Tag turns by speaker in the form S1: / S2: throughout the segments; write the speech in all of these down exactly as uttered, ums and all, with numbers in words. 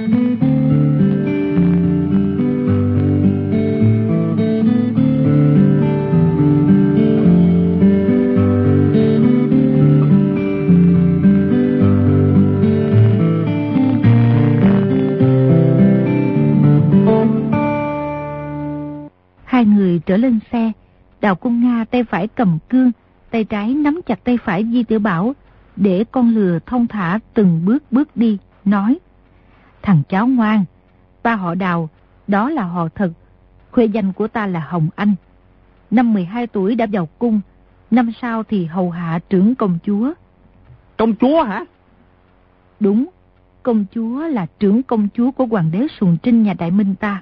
S1: Hai người trở lên xe, Đào Cung Nga tay phải cầm cương, tay trái nắm chặt tay phải Di Tiểu Bảo, để con lừa thông thả từng bước bước đi, nói: Thằng cháu ngoan, ta họ Đào, đó là họ thật, khuê danh của ta là Hồng Anh. Năm mười hai tuổi đã vào cung, năm sau thì hầu hạ trưởng công chúa.
S2: Công chúa hả?
S1: Đúng, công chúa là trưởng công chúa của hoàng đế Sùng Trinh nhà Đại Minh ta.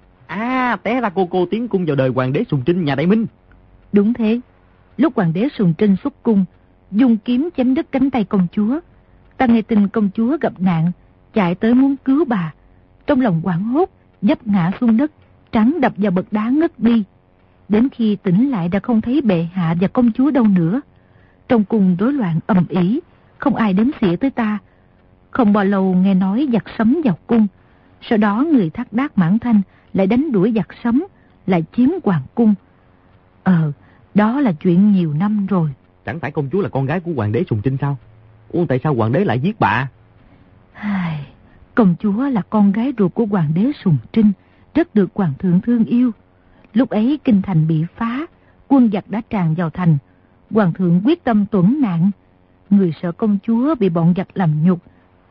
S2: À, té ra cô cô tiến cung vào đời hoàng đế Sùng Trinh nhà Đại Minh.
S1: Đúng thế. Lúc hoàng đế Sùng Trinh xuất cung, dùng kiếm chém đứt cánh tay công chúa. Ta nghe tin công chúa gặp nạn, chạy tới muốn cứu bà. Trong lòng hoảng hốt, vấp ngã xuống đất, trắng đập vào bậc đá ngất đi. Đến khi tỉnh lại đã không thấy bệ hạ và công chúa đâu nữa. Trong cung rối loạn ầm ĩ, không ai đếm xỉa tới ta. Không bao lâu nghe nói giặc sấm vào cung. Sau đó người Thác Đác Mãn Thanh lại đánh đuổi giặc sấm, lại chiếm hoàng cung. Ờ, đó là chuyện nhiều năm rồi.
S2: Chẳng phải công chúa là con gái của hoàng đế Sùng Trinh sao? Ủa, tại sao hoàng đế lại giết bà?
S1: Ai, công chúa là con gái ruột của hoàng đế Sùng Trinh, rất được hoàng thượng thương yêu. Lúc ấy kinh thành bị phá, quân giặc đã tràn vào thành. Hoàng thượng quyết tâm tuẫn nạn. Người sợ công chúa bị bọn giặc làm nhục,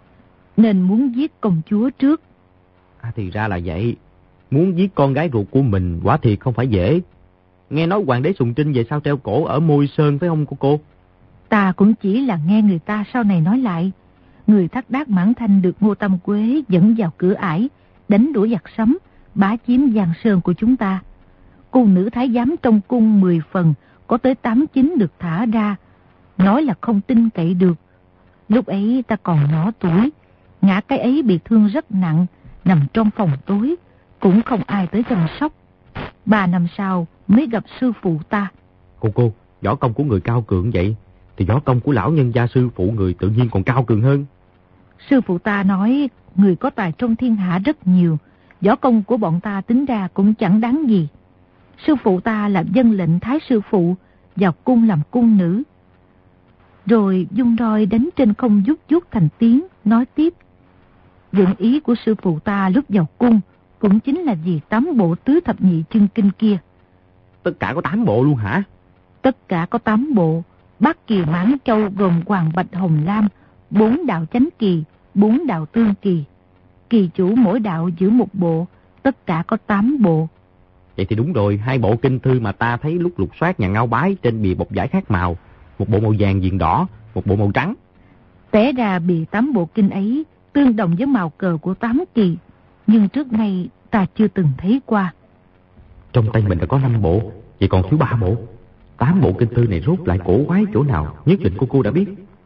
S1: nên muốn giết công chúa trước.
S2: À, thì ra là vậy. Muốn giết con gái ruột của mình quả thiệt không phải dễ. Nghe nói hoàng đế Sùng Trinh về sau treo cổ ở Môi Sơn phải không cô cô?
S1: Ta cũng chỉ là nghe người ta sau này nói lại. Người Thác Đác Mãn Thanh được Ngô Tâm Quế dẫn vào cửa ải, đánh đuổi giặc sấm, bá chiếm Giang Sơn của chúng ta. Cung nữ thái giám trong cung mười phần, có tới tám chín được thả ra. Nói là không tin cậy được. Lúc ấy ta còn nhỏ tuổi, ngã cái ấy bị thương rất nặng, nằm trong phòng tối, cũng không ai tới chăm sóc. Ba năm sau mới gặp sư phụ ta.
S2: Cô cô, võ công của người cao cường vậy, thì võ công của lão nhân gia sư phụ người tự nhiên còn cao cường hơn.
S1: Sư phụ ta nói người có tài trong thiên hạ rất nhiều, võ công của bọn ta tính ra cũng chẳng đáng gì. Sư phụ ta là vâng lệnh thái sư phụ vào cung làm cung nữ. Rồi dung roi đánh trên không vút vút thành tiếng, nói tiếp: dụng ý của sư phụ ta lúc vào cung cũng chính là vì tám bộ tứ thập nhị chân kinh kia.
S2: Tất cả có tám bộ luôn hả?
S1: Tất cả có tám bộ. Bát kỳ mãn châu gồm hoàng bạch hồng lam, bốn đạo chánh kỳ, bốn đạo tương kỳ. Kỳ chủ mỗi đạo giữ một bộ, tất cả có tám bộ.
S2: Vậy thì đúng rồi, hai bộ kinh thư mà ta thấy lúc lục soát nhà Ngao Bái trên bìa bọc vải khác màu, một bộ màu vàng viền đỏ, một bộ màu trắng.
S1: Té ra bìa tám bộ kinh ấy tương đồng với màu cờ của tám kỳ, nhưng trước nay ta chưa từng thấy qua.
S2: Trong tay mình đã có năm bộ, vậy còn thiếu ba bộ. Tám bộ kinh thư này rốt lại cổ quái chỗ nào, nhất định cô cô đã biết.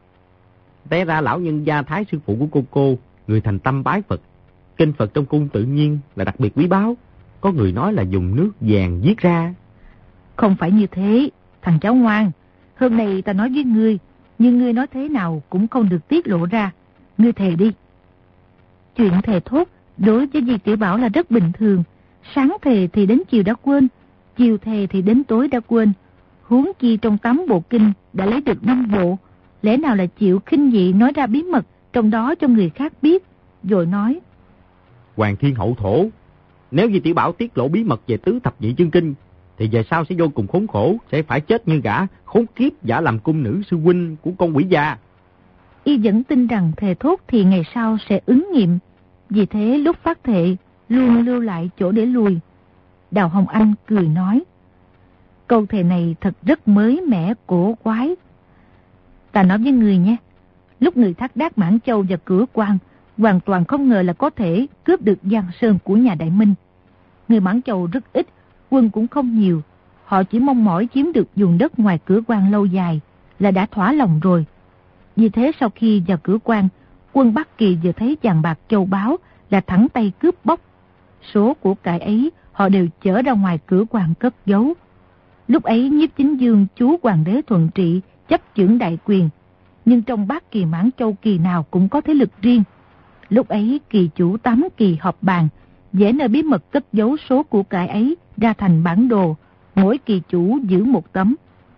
S2: Té ra lão nhân gia thái sư phụ của cô cô, người thành tâm bái Phật. Kinh Phật trong cung tự nhiên là đặc biệt quý báu. Có người nói là dùng nước vàng viết ra.
S1: Không phải như thế, thằng cháu ngoan. Hôm nay ta nói với ngươi, nhưng ngươi nói thế nào cũng không được tiết lộ ra. Ngươi thề đi. Chuyện thề thốt đối với Di Tiểu Bảo là rất bình thường. Sáng thề thì đến chiều đã quên, chiều thề thì đến tối đã quên. Huống chi trong tám bộ kinh đã lấy được năm bộ, lẽ nào là chịu khinh dị nói ra bí mật trong đó cho người khác biết, rồi nói:
S2: Hoàng thiên hậu thổ, nếu Di Tiểu Bảo tiết lộ bí mật về tứ thập nhị chân kinh, thì về sau sẽ vô cùng khốn khổ, sẽ phải chết như gã khốn kiếp giả làm cung nữ sư huynh của con quỷ già.
S1: Y vẫn tin rằng thề thốt thì ngày sau sẽ ứng nghiệm, vì thế lúc phát thệ luôn lưu lại chỗ để lùi. Đào Hồng Anh cười nói: câu thề này thật rất mới mẻ cổ quái. Ta nói với người nhé, lúc người Thác Đác Mãn Châu và Cửa Quan hoàn toàn không ngờ là có thể cướp được Giang Sơn của nhà Đại Minh. Người Mãn Châu rất ít, quân cũng không nhiều, họ chỉ mong mỏi chiếm được vùng đất ngoài Cửa Quan lâu dài là đã thỏa lòng rồi. Vì thế sau khi vào Cửa Quan, quân Bắc Kỳ vừa thấy vàng bạc châu báu là thẳng tay cướp bóc. Số của cải ấy họ đều chở ra ngoài Cửa Quan cất giấu. Lúc ấy Nhiếp Chính Dương chú hoàng đế thuận trị chấp chưởng đại quyền, nhưng trong Bát Kỳ Mãn Châu kỳ nào cũng có thế lực riêng. Lúc ấy kỳ chủ tám kỳ họp bàn, vẽ nơi bí mật cất giấu số của cải ấy ra thành bản đồ, mỗi kỳ chủ giữ một tấm.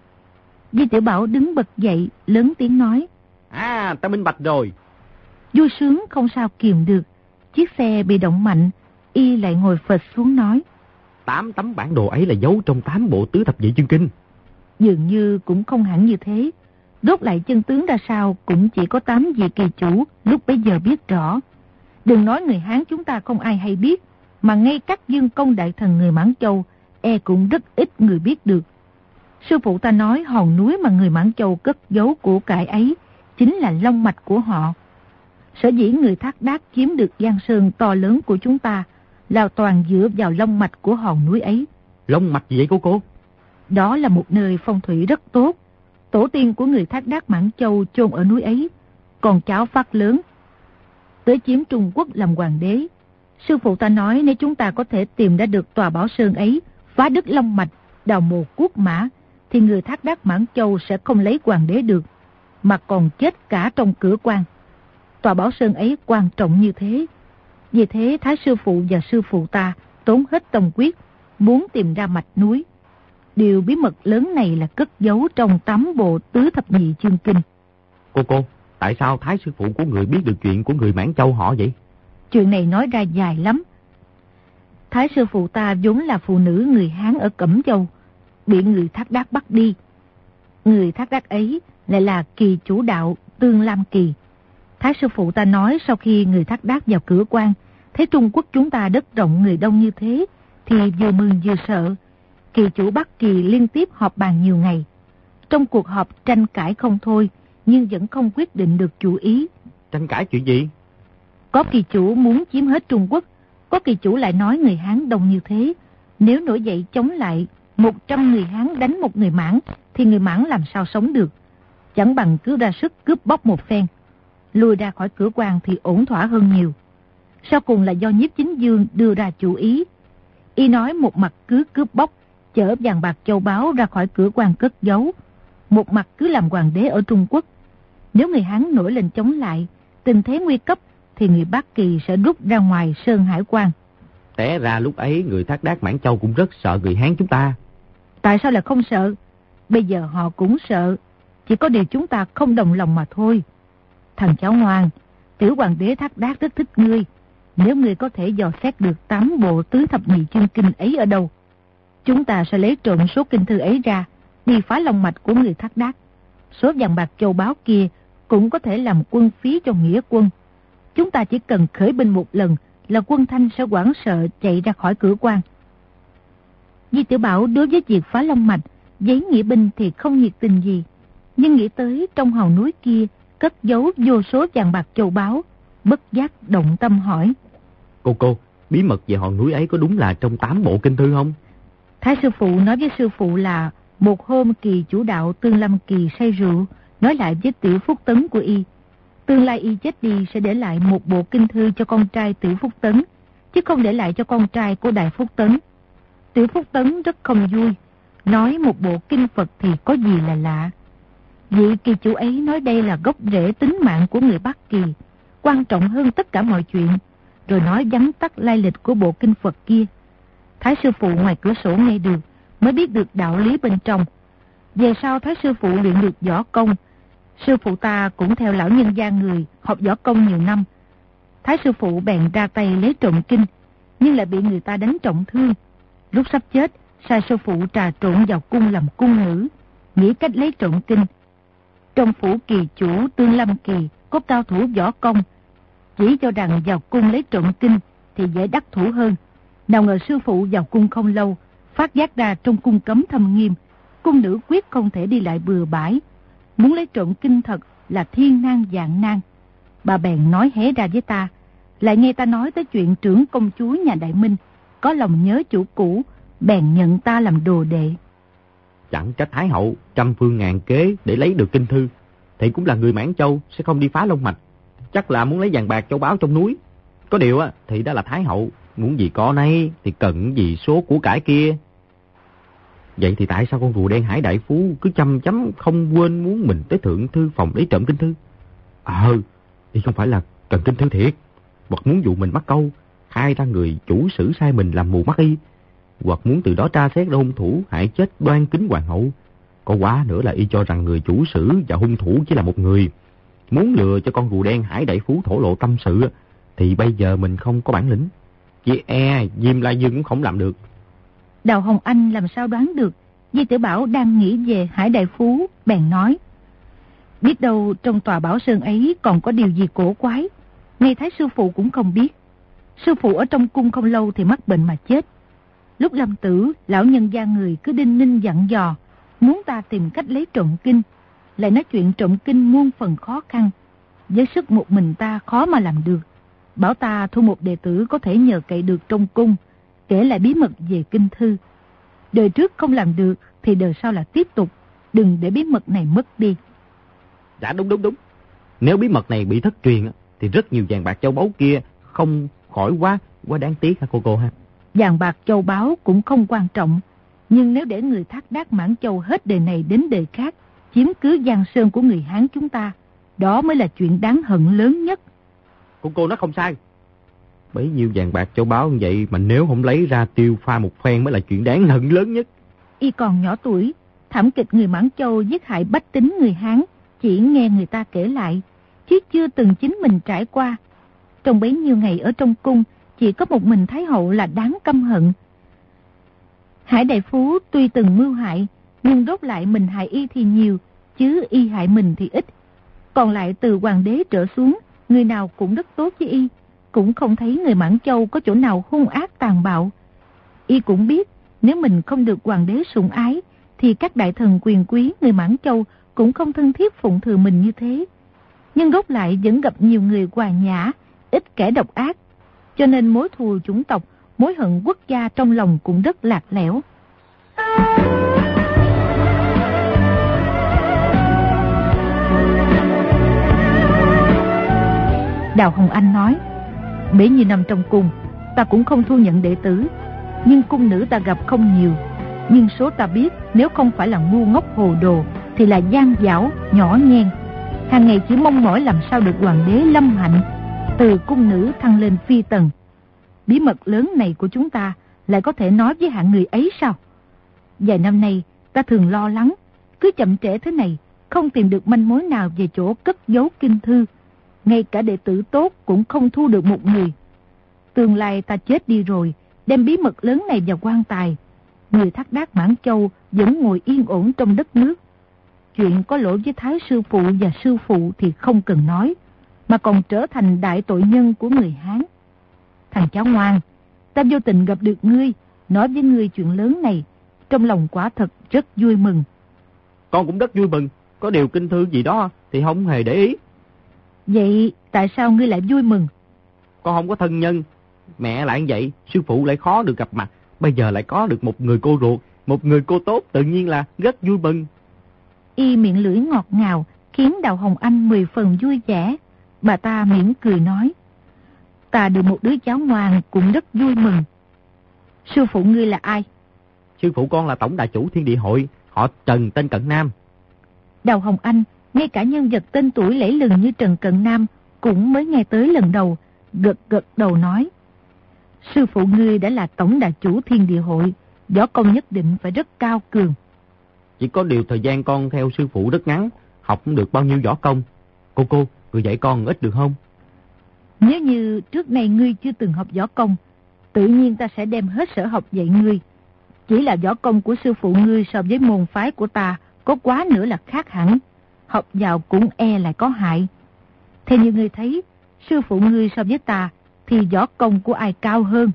S1: Di Tiểu Bảo đứng bật dậy, lớn tiếng nói:
S2: À, ta minh bạch rồi.
S1: Vui sướng không sao kiềm được, chiếc xe bị động mạnh, y lại ngồi phịch xuống nói:
S2: Tám tấm bản đồ ấy là giấu trong tám bộ tứ thập nhị chương kinh.
S1: Dường như cũng không hẳn như thế. Rốt lại chân tướng ra sao cũng chỉ có tám vị kỳ chủ lúc bấy giờ biết rõ. Đừng nói người Hán chúng ta không ai hay biết, mà ngay các dương công đại thần người Mãn Châu e cũng rất ít người biết được. Sư phụ ta nói hòn núi mà người Mãn Châu cất giấu của cải ấy chính là long mạch của họ. Sở dĩ người Thác Đác chiếm được giang sơn to lớn của chúng ta là toàn dựa vào long mạch của hòn núi ấy.
S2: Long mạch gì vậy cô cô?
S1: Đó là một nơi phong thủy rất tốt. Tổ tiên của người Thác Đác Mãn Châu chôn ở núi ấy, còn cháu phát lớn tới chiếm Trung Quốc làm hoàng đế. Sư phụ ta nói nếu chúng ta có thể tìm ra được tòa Bảo Sơn ấy, phá đứt long mạch, đào mồ cuốc mã, thì người Thác Đác Mãn Châu sẽ không lấy hoàng đế được, mà còn chết cả trong cửa quan. Tòa Bảo Sơn ấy quan trọng như thế. Vì thế Thái sư phụ và sư phụ ta tốn hết tâm quyết, muốn tìm ra mạch núi. Điều bí mật lớn này là cất giấu trong tám bộ tứ thập nhị chương kinh.
S2: Cô cô, tại sao Thái sư phụ của người biết được chuyện của người Mãn Châu họ vậy?
S1: Chuyện này nói ra dài lắm. Thái sư phụ ta vốn là phụ nữ người Hán ở Cẩm Châu, bị người Thác Đác bắt đi. Người Thác Đác ấy lại là kỳ chủ đạo Tương Lam Kỳ. Thái sư phụ ta nói sau khi người Thác Đác vào cửa quan, thấy Trung Quốc chúng ta đất rộng người đông như thế, thì vừa mừng vừa sợ. Kỳ chủ Bắc Kỳ liên tiếp họp bàn nhiều ngày. Trong cuộc họp tranh cãi không thôi, nhưng vẫn không quyết định được chủ ý.
S2: Tranh cãi chuyện gì?
S1: Có kỳ chủ muốn chiếm hết Trung Quốc, có kỳ chủ lại nói người Hán đông như thế, nếu nổi dậy chống lại một trăm người Hán đánh một người Mãn, thì người Mãn làm sao sống được. Chẳng bằng cứ ra sức cướp bóc một phen, lùi ra khỏi cửa quan thì ổn thỏa hơn nhiều. Sau cùng là do Nhiếp Chính Dương đưa ra chủ ý. Y nói một mặt cứ cướp bóc, chở vàng bạc châu báu ra khỏi cửa quan cất giấu, một mặt cứ làm hoàng đế ở Trung Quốc. Nếu người Hán nổi lên chống lại, tình thế nguy cấp, thì người Bắc Kỳ sẽ rút ra ngoài Sơn Hải quan.
S2: Té ra lúc ấy người Thác Đác Mãn Châu cũng rất sợ người Hán chúng ta.
S1: Tại sao lại không sợ? Bây giờ họ cũng sợ, chỉ có điều chúng ta không đồng lòng mà thôi. Thằng cháu ngoan, tiểu hoàng đế Thác Đác rất thích ngươi. Nếu ngươi có thể dò xét được tám bộ tứ thập nhị chương kinh ấy ở đâu, chúng ta sẽ lấy trộm số kinh thư ấy ra, đi phá long mạch của người Thác Đác. Số vàng bạc châu báu kia cũng có thể làm quân phí cho nghĩa quân. Chúng ta chỉ cần khởi binh một lần là quân Thanh sẽ hoảng sợ chạy ra khỏi cửa quan. Di Tiểu Bảo đối với việc phá long mạch, giấy nghĩa binh thì không nhiệt tình gì, nhưng nghĩ tới trong hòn núi kia cất giấu vô số vàng bạc châu báu, bất giác động tâm hỏi:
S2: Cô cô, bí mật về hòn núi ấy có đúng là trong tám bộ kinh thư không?
S1: Thái sư phụ nói với sư phụ là một hôm kỳ chủ đạo Tương Lâm Kỳ say rượu, nói lại với Tiểu Phúc Tấn của y, tương lai y chết đi sẽ để lại một bộ kinh thư cho con trai Tiểu Phúc Tấn, chứ không để lại cho con trai của Đại Phúc Tấn. Tiểu Phúc Tấn rất không vui, nói một bộ kinh Phật thì có gì là lạ. Vị kỳ chủ ấy nói đây là gốc rễ tính mạng của người Bắc Kỳ, quan trọng hơn tất cả mọi chuyện, rồi nói vắn tắt lai lịch của bộ kinh Phật kia. Thái sư phụ ngoài cửa sổ nghe được, mới biết được đạo lý bên trong. Về sau Thái sư phụ luyện được võ công. Sư phụ ta cũng theo lão nhân gia người học võ công nhiều năm. Thái sư phụ bèn ra tay lấy trộm kinh, nhưng lại bị người ta đánh trọng thương. Lúc sắp chết, sai sư phụ trà trộn vào cung làm cung nữ, nghĩ cách lấy trộm kinh. Trong phủ kỳ chủ Tương Lâm Kỳ có cao thủ võ công, chỉ cho rằng vào cung lấy trộm kinh thì dễ đắc thủ hơn. Nào ngờ sư phụ vào cung không lâu, phát giác ra trong cung cấm thâm nghiêm, cung nữ quyết không thể đi lại bừa bãi. Muốn lấy trộm kinh thật là thiên nan vạn nan. Bà bèn nói hé ra với ta, lại nghe ta nói tới chuyện trưởng công chúa nhà Đại Minh có lòng nhớ chủ cũ, bèn nhận ta làm đồ đệ.
S2: Chẳng trách Thái hậu trăm phương ngàn kế để lấy được kinh thư, thì cũng là người Mãn Châu sẽ không đi phá long mạch, chắc là muốn lấy vàng bạc châu báu trong núi. Có điều á thì đó là Thái hậu, muốn gì có nấy thì cần gì số của cải kia. Vậy thì tại sao con rùa đen Hải đại phú cứ chăm chăm không quên muốn mình tới thượng thư phòng lấy trộm kinh thư? Ờ, thì không phải là cần kinh thư thiệt, hoặc muốn dụ mình mắc câu, khai ra người chủ sử sai mình làm mù mắt y, hoặc muốn từ đó tra xét ra hung thủ hại chết Đoan Kính hoàng hậu. Có quá nữa là y cho rằng người chủ sử và hung thủ chỉ là một người. Muốn lừa cho con rùa đen Hải Đại Phú thổ lộ tâm sự thì bây giờ mình không có bản lĩnh. Chỉ e Diêm La Dương cũng không làm được.
S1: Đào Hồng Anh làm sao đoán được Di Tiểu Bảo đang nghĩ về Hải Đại Phú, bèn nói: biết đâu trong tòa Bảo Sơn ấy còn có điều gì cổ quái, ngay Thái sư phụ cũng không biết. Sư phụ ở trong cung không lâu thì mắc bệnh mà chết. Lúc lâm tử, lão nhân gia người cứ đinh ninh dặn dò, muốn ta tìm cách lấy trộm kinh, lại nói chuyện trộm kinh muôn phần khó khăn, với sức một mình ta khó mà làm được. Bảo ta thu một đệ tử có thể nhờ cậy được trong cung, kể lại bí mật về kinh thư. Đời trước không làm được thì đời sau là tiếp tục, đừng để bí mật này mất đi.
S2: Dạ đúng đúng đúng. Nếu bí mật này bị thất truyền thì rất nhiều vàng bạc châu báu kia không khỏi quá quá đáng tiếc hả cô cô ha.
S1: Vàng bạc châu báu cũng không quan trọng, nhưng nếu để người Thác Đác Mãn Châu hết đời này đến đời khác chiếm cứ Giang Sơn của người Hán chúng ta, đó mới là chuyện đáng hận lớn nhất.
S2: Cô cô nói không sai. Bấy nhiêu vàng bạc châu báu như vậy mà nếu không lấy ra tiêu pha một phen mới là chuyện đáng hận lớn nhất.
S1: Y còn nhỏ tuổi, thảm kịch người Mãn Châu giết hại bách tính người Hán chỉ nghe người ta kể lại, chứ chưa từng chính mình trải qua. Trong bấy nhiêu ngày ở trong cung, chỉ có một mình Thái hậu là đáng căm hận. Hải Đại Phú tuy từng mưu hại, nhưng rốt lại mình hại y thì nhiều, chứ y hại mình thì ít. Còn lại từ hoàng đế trở xuống, người nào cũng rất tốt với y, cũng không thấy người Mãn Châu có chỗ nào hung ác tàn bạo. Y cũng biết, nếu mình không được hoàng đế sủng ái, thì các đại thần quyền quý người Mãn Châu cũng không thân thiết phụng thừa mình như thế. Nhưng rốt lại vẫn gặp nhiều người hòa nhã, ít kẻ độc ác, cho nên mối thù chủng tộc, mối hận quốc gia trong lòng cũng rất lạc lẽo. Đào Hồng Anh nói: bấy nhiêu năm trong cung, ta cũng không thu nhận đệ tử, nhưng cung nữ ta gặp không nhiều. Nhưng số ta biết, nếu không phải là ngu ngốc hồ đồ, thì là gian dảo, nhỏ nhen. Hàng ngày chỉ mong mỏi làm sao được hoàng đế lâm hạnh, từ cung nữ thăng lên phi tần. Bí mật lớn này của chúng ta lại có thể nói với hạng người ấy sao? Vài năm nay ta thường lo lắng, cứ chậm trễ thế này, không tìm được manh mối nào về chỗ cất giấu kinh thư. Ngay cả đệ tử tốt cũng không thu được một người. Tương lai ta chết đi rồi, đem bí mật lớn này vào quan tài, người Thác Đác Mãn Châu vẫn ngồi yên ổn trong đất nước. Chuyện có lỗi với Thái sư phụ và sư phụ thì không cần nói, mà còn trở thành đại tội nhân của người Hán. Thằng cháu ngoan, ta vô tình gặp được ngươi, nói với ngươi chuyện lớn này, trong lòng quả thật rất vui mừng.
S2: Con cũng rất vui mừng, có điều kinh thư gì đó thì không hề để ý.
S1: Vậy tại sao ngươi lại vui mừng?
S2: Con không có thân nhân, mẹ lại như vậy, sư phụ lại khó được gặp mặt, bây giờ lại có được một người cô ruột, một người cô tốt, tự nhiên là rất vui mừng.
S1: Y miệng lưỡi ngọt ngào, khiến Đào Hồng Anh mười phần vui vẻ. Bà ta mỉm cười nói: ta được một đứa cháu ngoan cũng rất vui mừng. Sư phụ ngươi là ai?
S2: Sư phụ con là tổng đại chủ Thiên Địa Hội, họ Trần tên Cận Nam.
S1: Đào Hồng Anh, ngay cả nhân vật tên tuổi lẫy lừng như Trần Cận Nam cũng mới nghe tới lần đầu, gật gật đầu nói: sư phụ ngươi đã là tổng đại chủ Thiên Địa Hội, võ công nhất định phải rất cao cường.
S2: Chỉ có điều thời gian con theo sư phụ rất ngắn, học không được bao nhiêu võ công. Cô cô, người dạy con ít được không?
S1: Nếu như trước nay ngươi chưa từng học võ công, tự nhiên ta sẽ đem hết sở học dạy ngươi. Chỉ là võ công của sư phụ ngươi so với môn phái của ta có quá nữa là khác hẳn, học vào cũng e lại có hại. Theo như ngươi thấy, sư phụ ngươi so với ta thì võ công của ai cao hơn?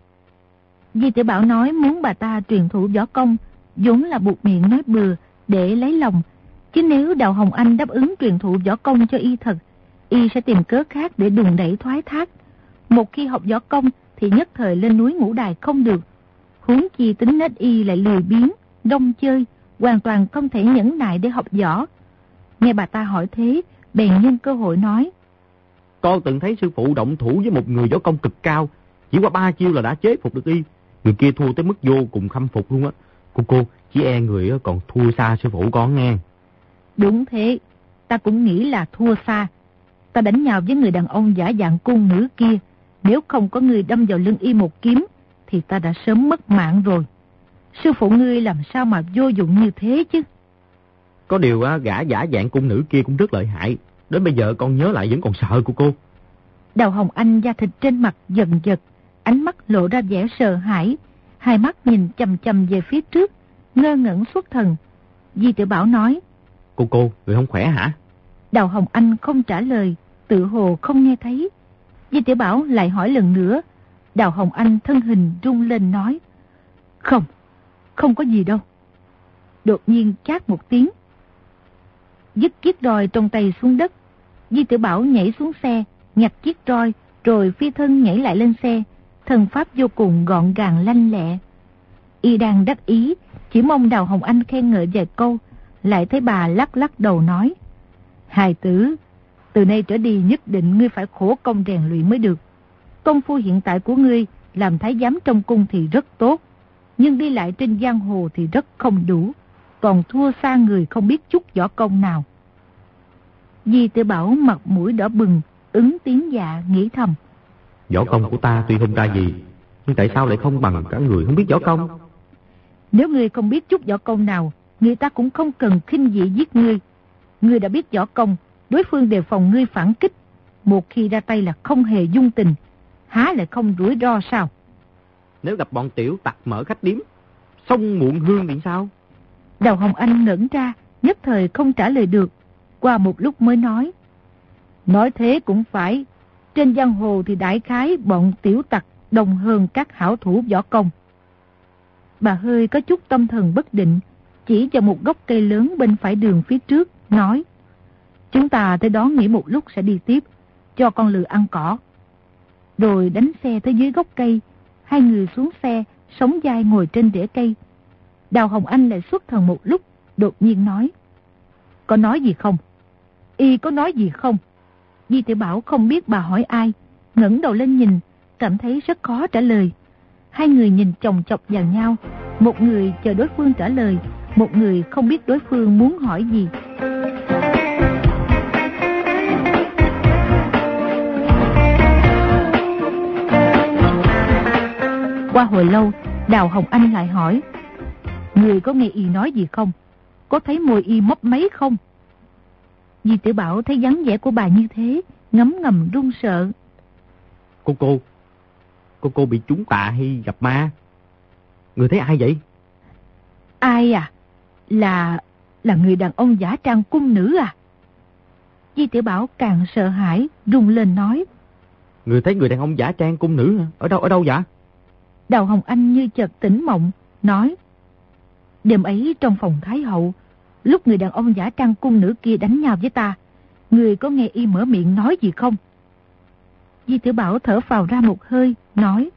S1: Di Tiểu Bảo nói muốn bà ta truyền thụ võ công, vốn là buộc miệng nói bừa để lấy lòng. Chứ nếu Đào Hồng Anh đáp ứng truyền thụ võ công cho y thật, y sẽ tìm cớ khác để đùn đẩy thoái thác. Một khi học võ công thì nhất thời lên núi Ngũ Đài không được. Huống chi tính nết y lại lười biếng, đông chơi, hoàn toàn không thể nhẫn nại để học võ. Nghe bà ta hỏi thế, bèn nhân cơ hội nói:
S2: con từng thấy sư phụ động thủ với một người võ công cực cao, chỉ qua ba chiêu là đã chế phục được y. Người kia thua tới mức vô cùng khâm phục luôn á. Cô cô, chỉ e người còn thua xa sư phụ con nghe.
S1: Đúng thế, ta cũng nghĩ là thua xa. Ta đánh nhau với người đàn ông giả dạng cung nữ kia, Nếu không có ngươi đâm vào lưng y một kiếm, thì ta đã sớm mất mạng rồi. Sư phụ ngươi làm sao mà vô dụng như thế chứ?
S2: Có điều gã giả dạng cung nữ kia cũng rất lợi hại. Đến bây giờ con nhớ lại vẫn còn sợ của cô.
S1: Đào Hồng Anh da thịt trên mặt dần giật, ánh mắt lộ ra vẻ sợ hãi, hai mắt nhìn chằm chằm về phía trước, ngơ ngẩn xuất thần. Di Tiểu Bảo nói:
S2: Cô cô, người không khỏe hả?
S1: Đào Hồng Anh không trả lời, tự hồ không nghe thấy. Di Tiểu Bảo lại hỏi lần nữa. Đào Hồng Anh thân hình rung lên nói: Không, không có gì đâu. Đột nhiên chát một tiếng, dứt chiếc roi trong tay xuống đất. Di Tiểu Bảo nhảy xuống xe, nhặt chiếc roi, rồi phi thân nhảy lại lên xe, thần pháp vô cùng gọn gàng lanh lẹ. Y đang đắc ý, chỉ mong Đào Hồng Anh khen ngợi vài câu, lại thấy bà lắc lắc đầu nói: Hài tử, từ nay trở đi nhất định ngươi phải khổ công rèn luyện mới được. Công phu hiện tại của ngươi làm thái giám trong cung thì rất tốt, nhưng đi lại trên giang hồ thì rất không đủ, còn thua xa người không biết chút võ công nào. Di Tiểu Bảo mặt mũi đỏ bừng, ứng tiếng dạ nghĩ thầm:
S2: Võ công của ta tuy không ra gì, nhưng tại sao lại không bằng cả người không biết võ công?
S1: Nếu ngươi không biết chút võ công nào, người ta cũng không cần khinh dị giết ngươi. Ngươi đã biết võ công, đối phương đề phòng ngươi phản kích, một khi ra tay là không hề dung tình, há lại không rủi ro sao?
S2: Nếu gặp bọn tiểu tặc mở khách điếm, xông muộn hương thì sao?
S1: Đào Hồng Anh ngẩn ra, nhất thời không trả lời được. Qua một lúc mới nói: Nói thế cũng phải, trên giang hồ thì đại khái bọn tiểu tặc đồng hơn các hảo thủ võ công. Bà hơi có chút tâm thần bất định, chỉ vào một gốc cây lớn bên phải đường phía trước, nói: Chúng ta tới đó nghỉ một lúc sẽ đi tiếp, cho con lừa ăn cỏ. Rồi đánh xe tới dưới gốc cây, hai người xuống xe, sóng vai ngồi trên rễ cây. Đào Hồng Anh lại xuất thần một lúc, đột nhiên nói: Có nói gì không? Y có nói gì không? Di Tiểu Bảo không biết bà hỏi ai, ngẩng đầu lên nhìn, cảm thấy rất khó trả lời. Hai người nhìn chồng chọc vào nhau, một người chờ đối phương trả lời, một người không biết đối phương muốn hỏi gì. Qua hồi lâu, Đào Hồng Anh lại hỏi: Người có nghe y nói gì không? Có thấy môi y mấp máy không? Di Tiểu Bảo thấy dáng vẻ của bà như thế, ngấm ngầm run sợ.
S2: Cô cô, cô cô bị trúng tà hay gặp ma? Người thấy ai vậy?
S1: Ai à? Là... là người đàn ông giả trang cung nữ à? Di Tiểu Bảo càng sợ hãi, run lên nói:
S2: Người thấy người đàn ông giả trang cung nữ hả? Ở đâu, ở đâu vậy?
S1: Đào Hồng Anh như chợt tỉnh mộng, nói: Đêm ấy trong phòng Thái Hậu, lúc người đàn ông giả trang cung nữ kia đánh nhau với ta, người có nghe y mở miệng nói gì không? Di Tiểu Bảo thở phào ra một hơi, nói: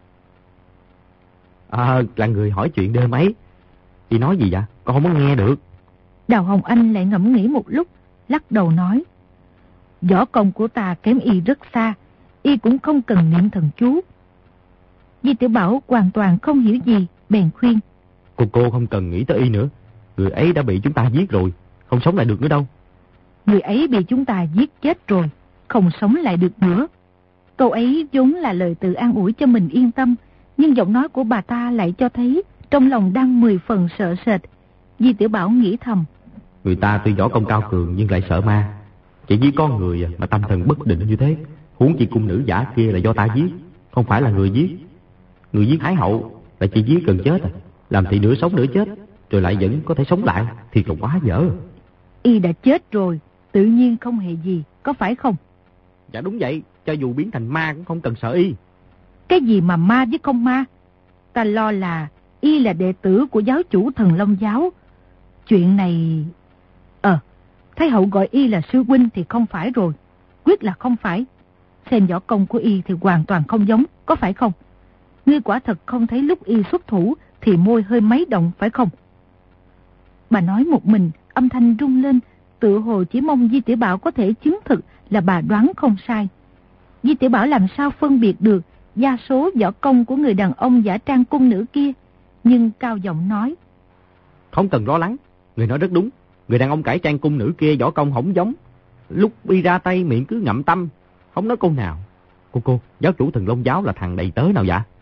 S2: À, là người hỏi chuyện đêm ấy. Y nói gì vậy? Con không có nghe được.
S1: Đào Hồng Anh lại ngẫm nghĩ một lúc, lắc đầu nói: Võ công của ta kém y rất xa, y cũng không cần niệm thần chú. Di Tiểu Bảo hoàn toàn không hiểu gì, bèn khuyên:
S2: Cô cô không cần nghĩ tới y nữa. Người ấy đã bị chúng ta giết rồi, không sống lại được nữa đâu.
S1: Người ấy bị chúng ta giết chết rồi, không sống lại được nữa. Câu ấy vốn là lời tự an ủi cho mình yên tâm, nhưng giọng nói của bà ta lại cho thấy trong lòng đang mười phần sợ sệt. Di Tiểu Bảo nghĩ thầm:
S2: Người ta tuy võ công cao cường nhưng lại sợ ma. Chỉ với con người mà tâm thần bất định như thế, huống chi cung nữ giả kia là do ta giết, không phải là người giết. Người giết Thái Hậu là chỉ giết gần chết à, làm thì nửa sống nửa chết, rồi lại vẫn có thể sống lại, thì còn quá dở.
S1: Y đã chết rồi, tự nhiên không hề gì, có phải không?
S2: Dạ đúng vậy, cho dù biến thành ma cũng không cần sợ y.
S1: Cái gì mà ma với không ma? Ta lo là y là đệ tử của giáo chủ Thần Long Giáo. Chuyện này... Ờ, Thái Hậu gọi y là sư huynh thì không phải rồi, quyết là không phải. Xem võ công của y thì hoàn toàn không giống, có phải không? Ngươi quả thật không thấy lúc y xuất thủ thì môi hơi mấy động, phải không? Bà nói một mình, âm thanh rung lên, tự hồ chỉ mong Di Tiểu Bảo có thể chứng thực là bà đoán không sai. Di Tiểu Bảo làm sao phân biệt được gia số võ công của người đàn ông giả trang cung nữ kia, nhưng cao giọng nói:
S2: Không cần lo lắng, người nói rất đúng. Người đàn ông cải trang cung nữ kia võ công hổng giống. Lúc y ra tay miệng cứ ngậm tâm, không nói câu nào. Cô cô, giáo chủ Thần Long giáo là thằng đầy tớ nào dạ?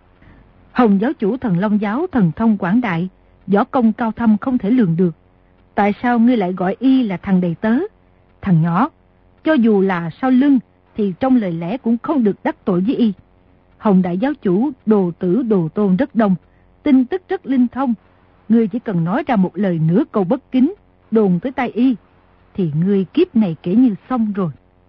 S1: Hồng giáo chủ Thần Long giáo thần thông quảng đại, võ công cao thâm không thể lường được. Tại sao ngươi lại gọi y là thằng đầy tớ? Thằng nhỏ, cho dù là sau lưng thì trong lời lẽ cũng không được đắc tội với y. Hồng đại giáo chủ đồ tử đồ tôn rất đông, tin tức rất linh thông. Ngươi chỉ cần nói ra một lời nửa câu bất kính, đồn tới tai y, thì ngươi kiếp này kể như xong rồi.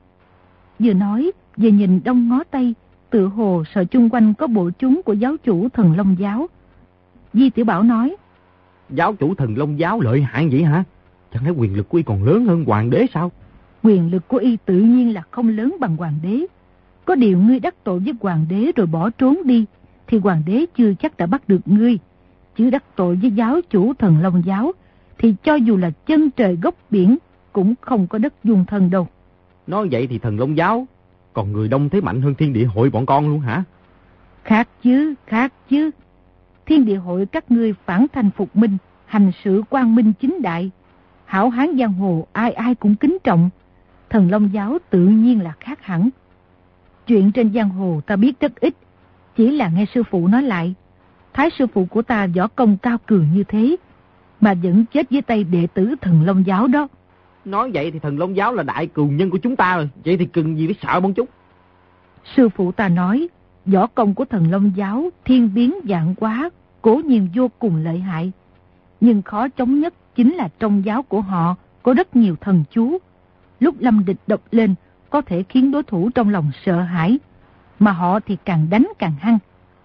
S1: Vừa nói, vừa nhìn đông ngó tây, tự hồ sợ chung quanh có bộ chúng của giáo chủ Thần Long giáo. Di Tiểu Bảo nói,
S2: giáo chủ Thần Long giáo lợi hại vậy hả? Chẳng lẽ quyền lực của y còn lớn hơn hoàng đế sao?
S1: Quyền lực của y tự nhiên là không lớn bằng hoàng đế. Có điều ngươi đắc tội với hoàng đế rồi bỏ trốn đi, thì hoàng đế chưa chắc đã bắt được ngươi. Chứ đắc tội với giáo chủ Thần Long giáo, thì cho dù là chân trời góc biển, cũng không có đất dung thân đâu.
S2: Nói vậy thì Thần Long giáo còn người đông thế mạnh hơn Thiên Địa hội bọn con luôn hả?
S1: Khác chứ, khác chứ. Thiên Địa hội các ngươi phản thành phục minh, hành sự quang minh chính đại. Hảo hán giang hồ ai ai cũng kính trọng. Thần Long giáo tự nhiên là khác hẳn. Chuyện trên giang hồ ta biết rất ít, chỉ là nghe sư phụ nói lại. Thái sư phụ của ta võ công cao cường như thế, mà vẫn chết dưới tay đệ tử Thần Long giáo đó.
S2: Nói vậy thì Thần Long giáo là đại cường nhân của chúng ta rồi, vậy thì cần gì phải sợ bọn chúng?
S1: Sư phụ ta nói, võ công của Thần Long giáo thiên biến vạn hóa, cố nhiên vô cùng lợi hại. Nhưng khó chống nhất chính là trong giáo của họ có rất nhiều thần chú. Lúc lâm địch độc lên, có thể khiến đối thủ trong lòng sợ hãi, mà họ thì càng đánh càng hăng.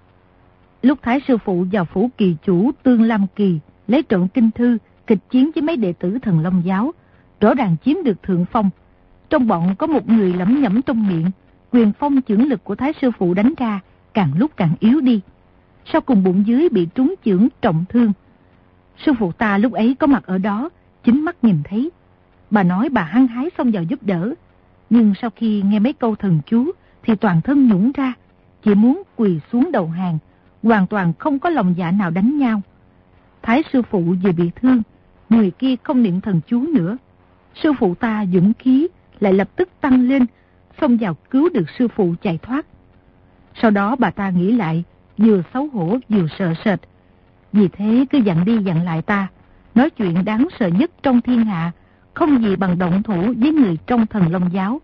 S1: Lúc Thái sư phụ vào phủ kỳ chủ Tương Lam Kỳ lấy trộn kinh thư, kịch chiến với mấy đệ tử Thần Long giáo, rõ ràng chiếm được thượng phong. Trong bọn có một người lẩm nhẩm trong miệng, quyền phong chưởng lực của Thái sư phụ đánh ra càng lúc càng yếu đi. Sau cùng bụng dưới bị trúng chưởng trọng thương. Sư phụ ta lúc ấy có mặt ở đó, chính mắt nhìn thấy. Bà nói bà hăng hái xông vào giúp đỡ, nhưng sau khi nghe mấy câu thần chú thì toàn thân nhũn ra, chỉ muốn quỳ xuống đầu hàng, hoàn toàn không có lòng dạ nào đánh nhau. Thái sư phụ vừa bị thương, người kia không niệm thần chú nữa. Sư phụ ta dũng khí lại lập tức tăng lên, xông vào cứu được sư phụ chạy thoát. Sau đó bà ta nghĩ lại, vừa xấu hổ vừa sợ sệt. Vì thế cứ dặn đi dặn lại ta, nói chuyện đáng sợ nhất trong thiên hạ, không gì bằng động thủ với người trong Thần Long giáo.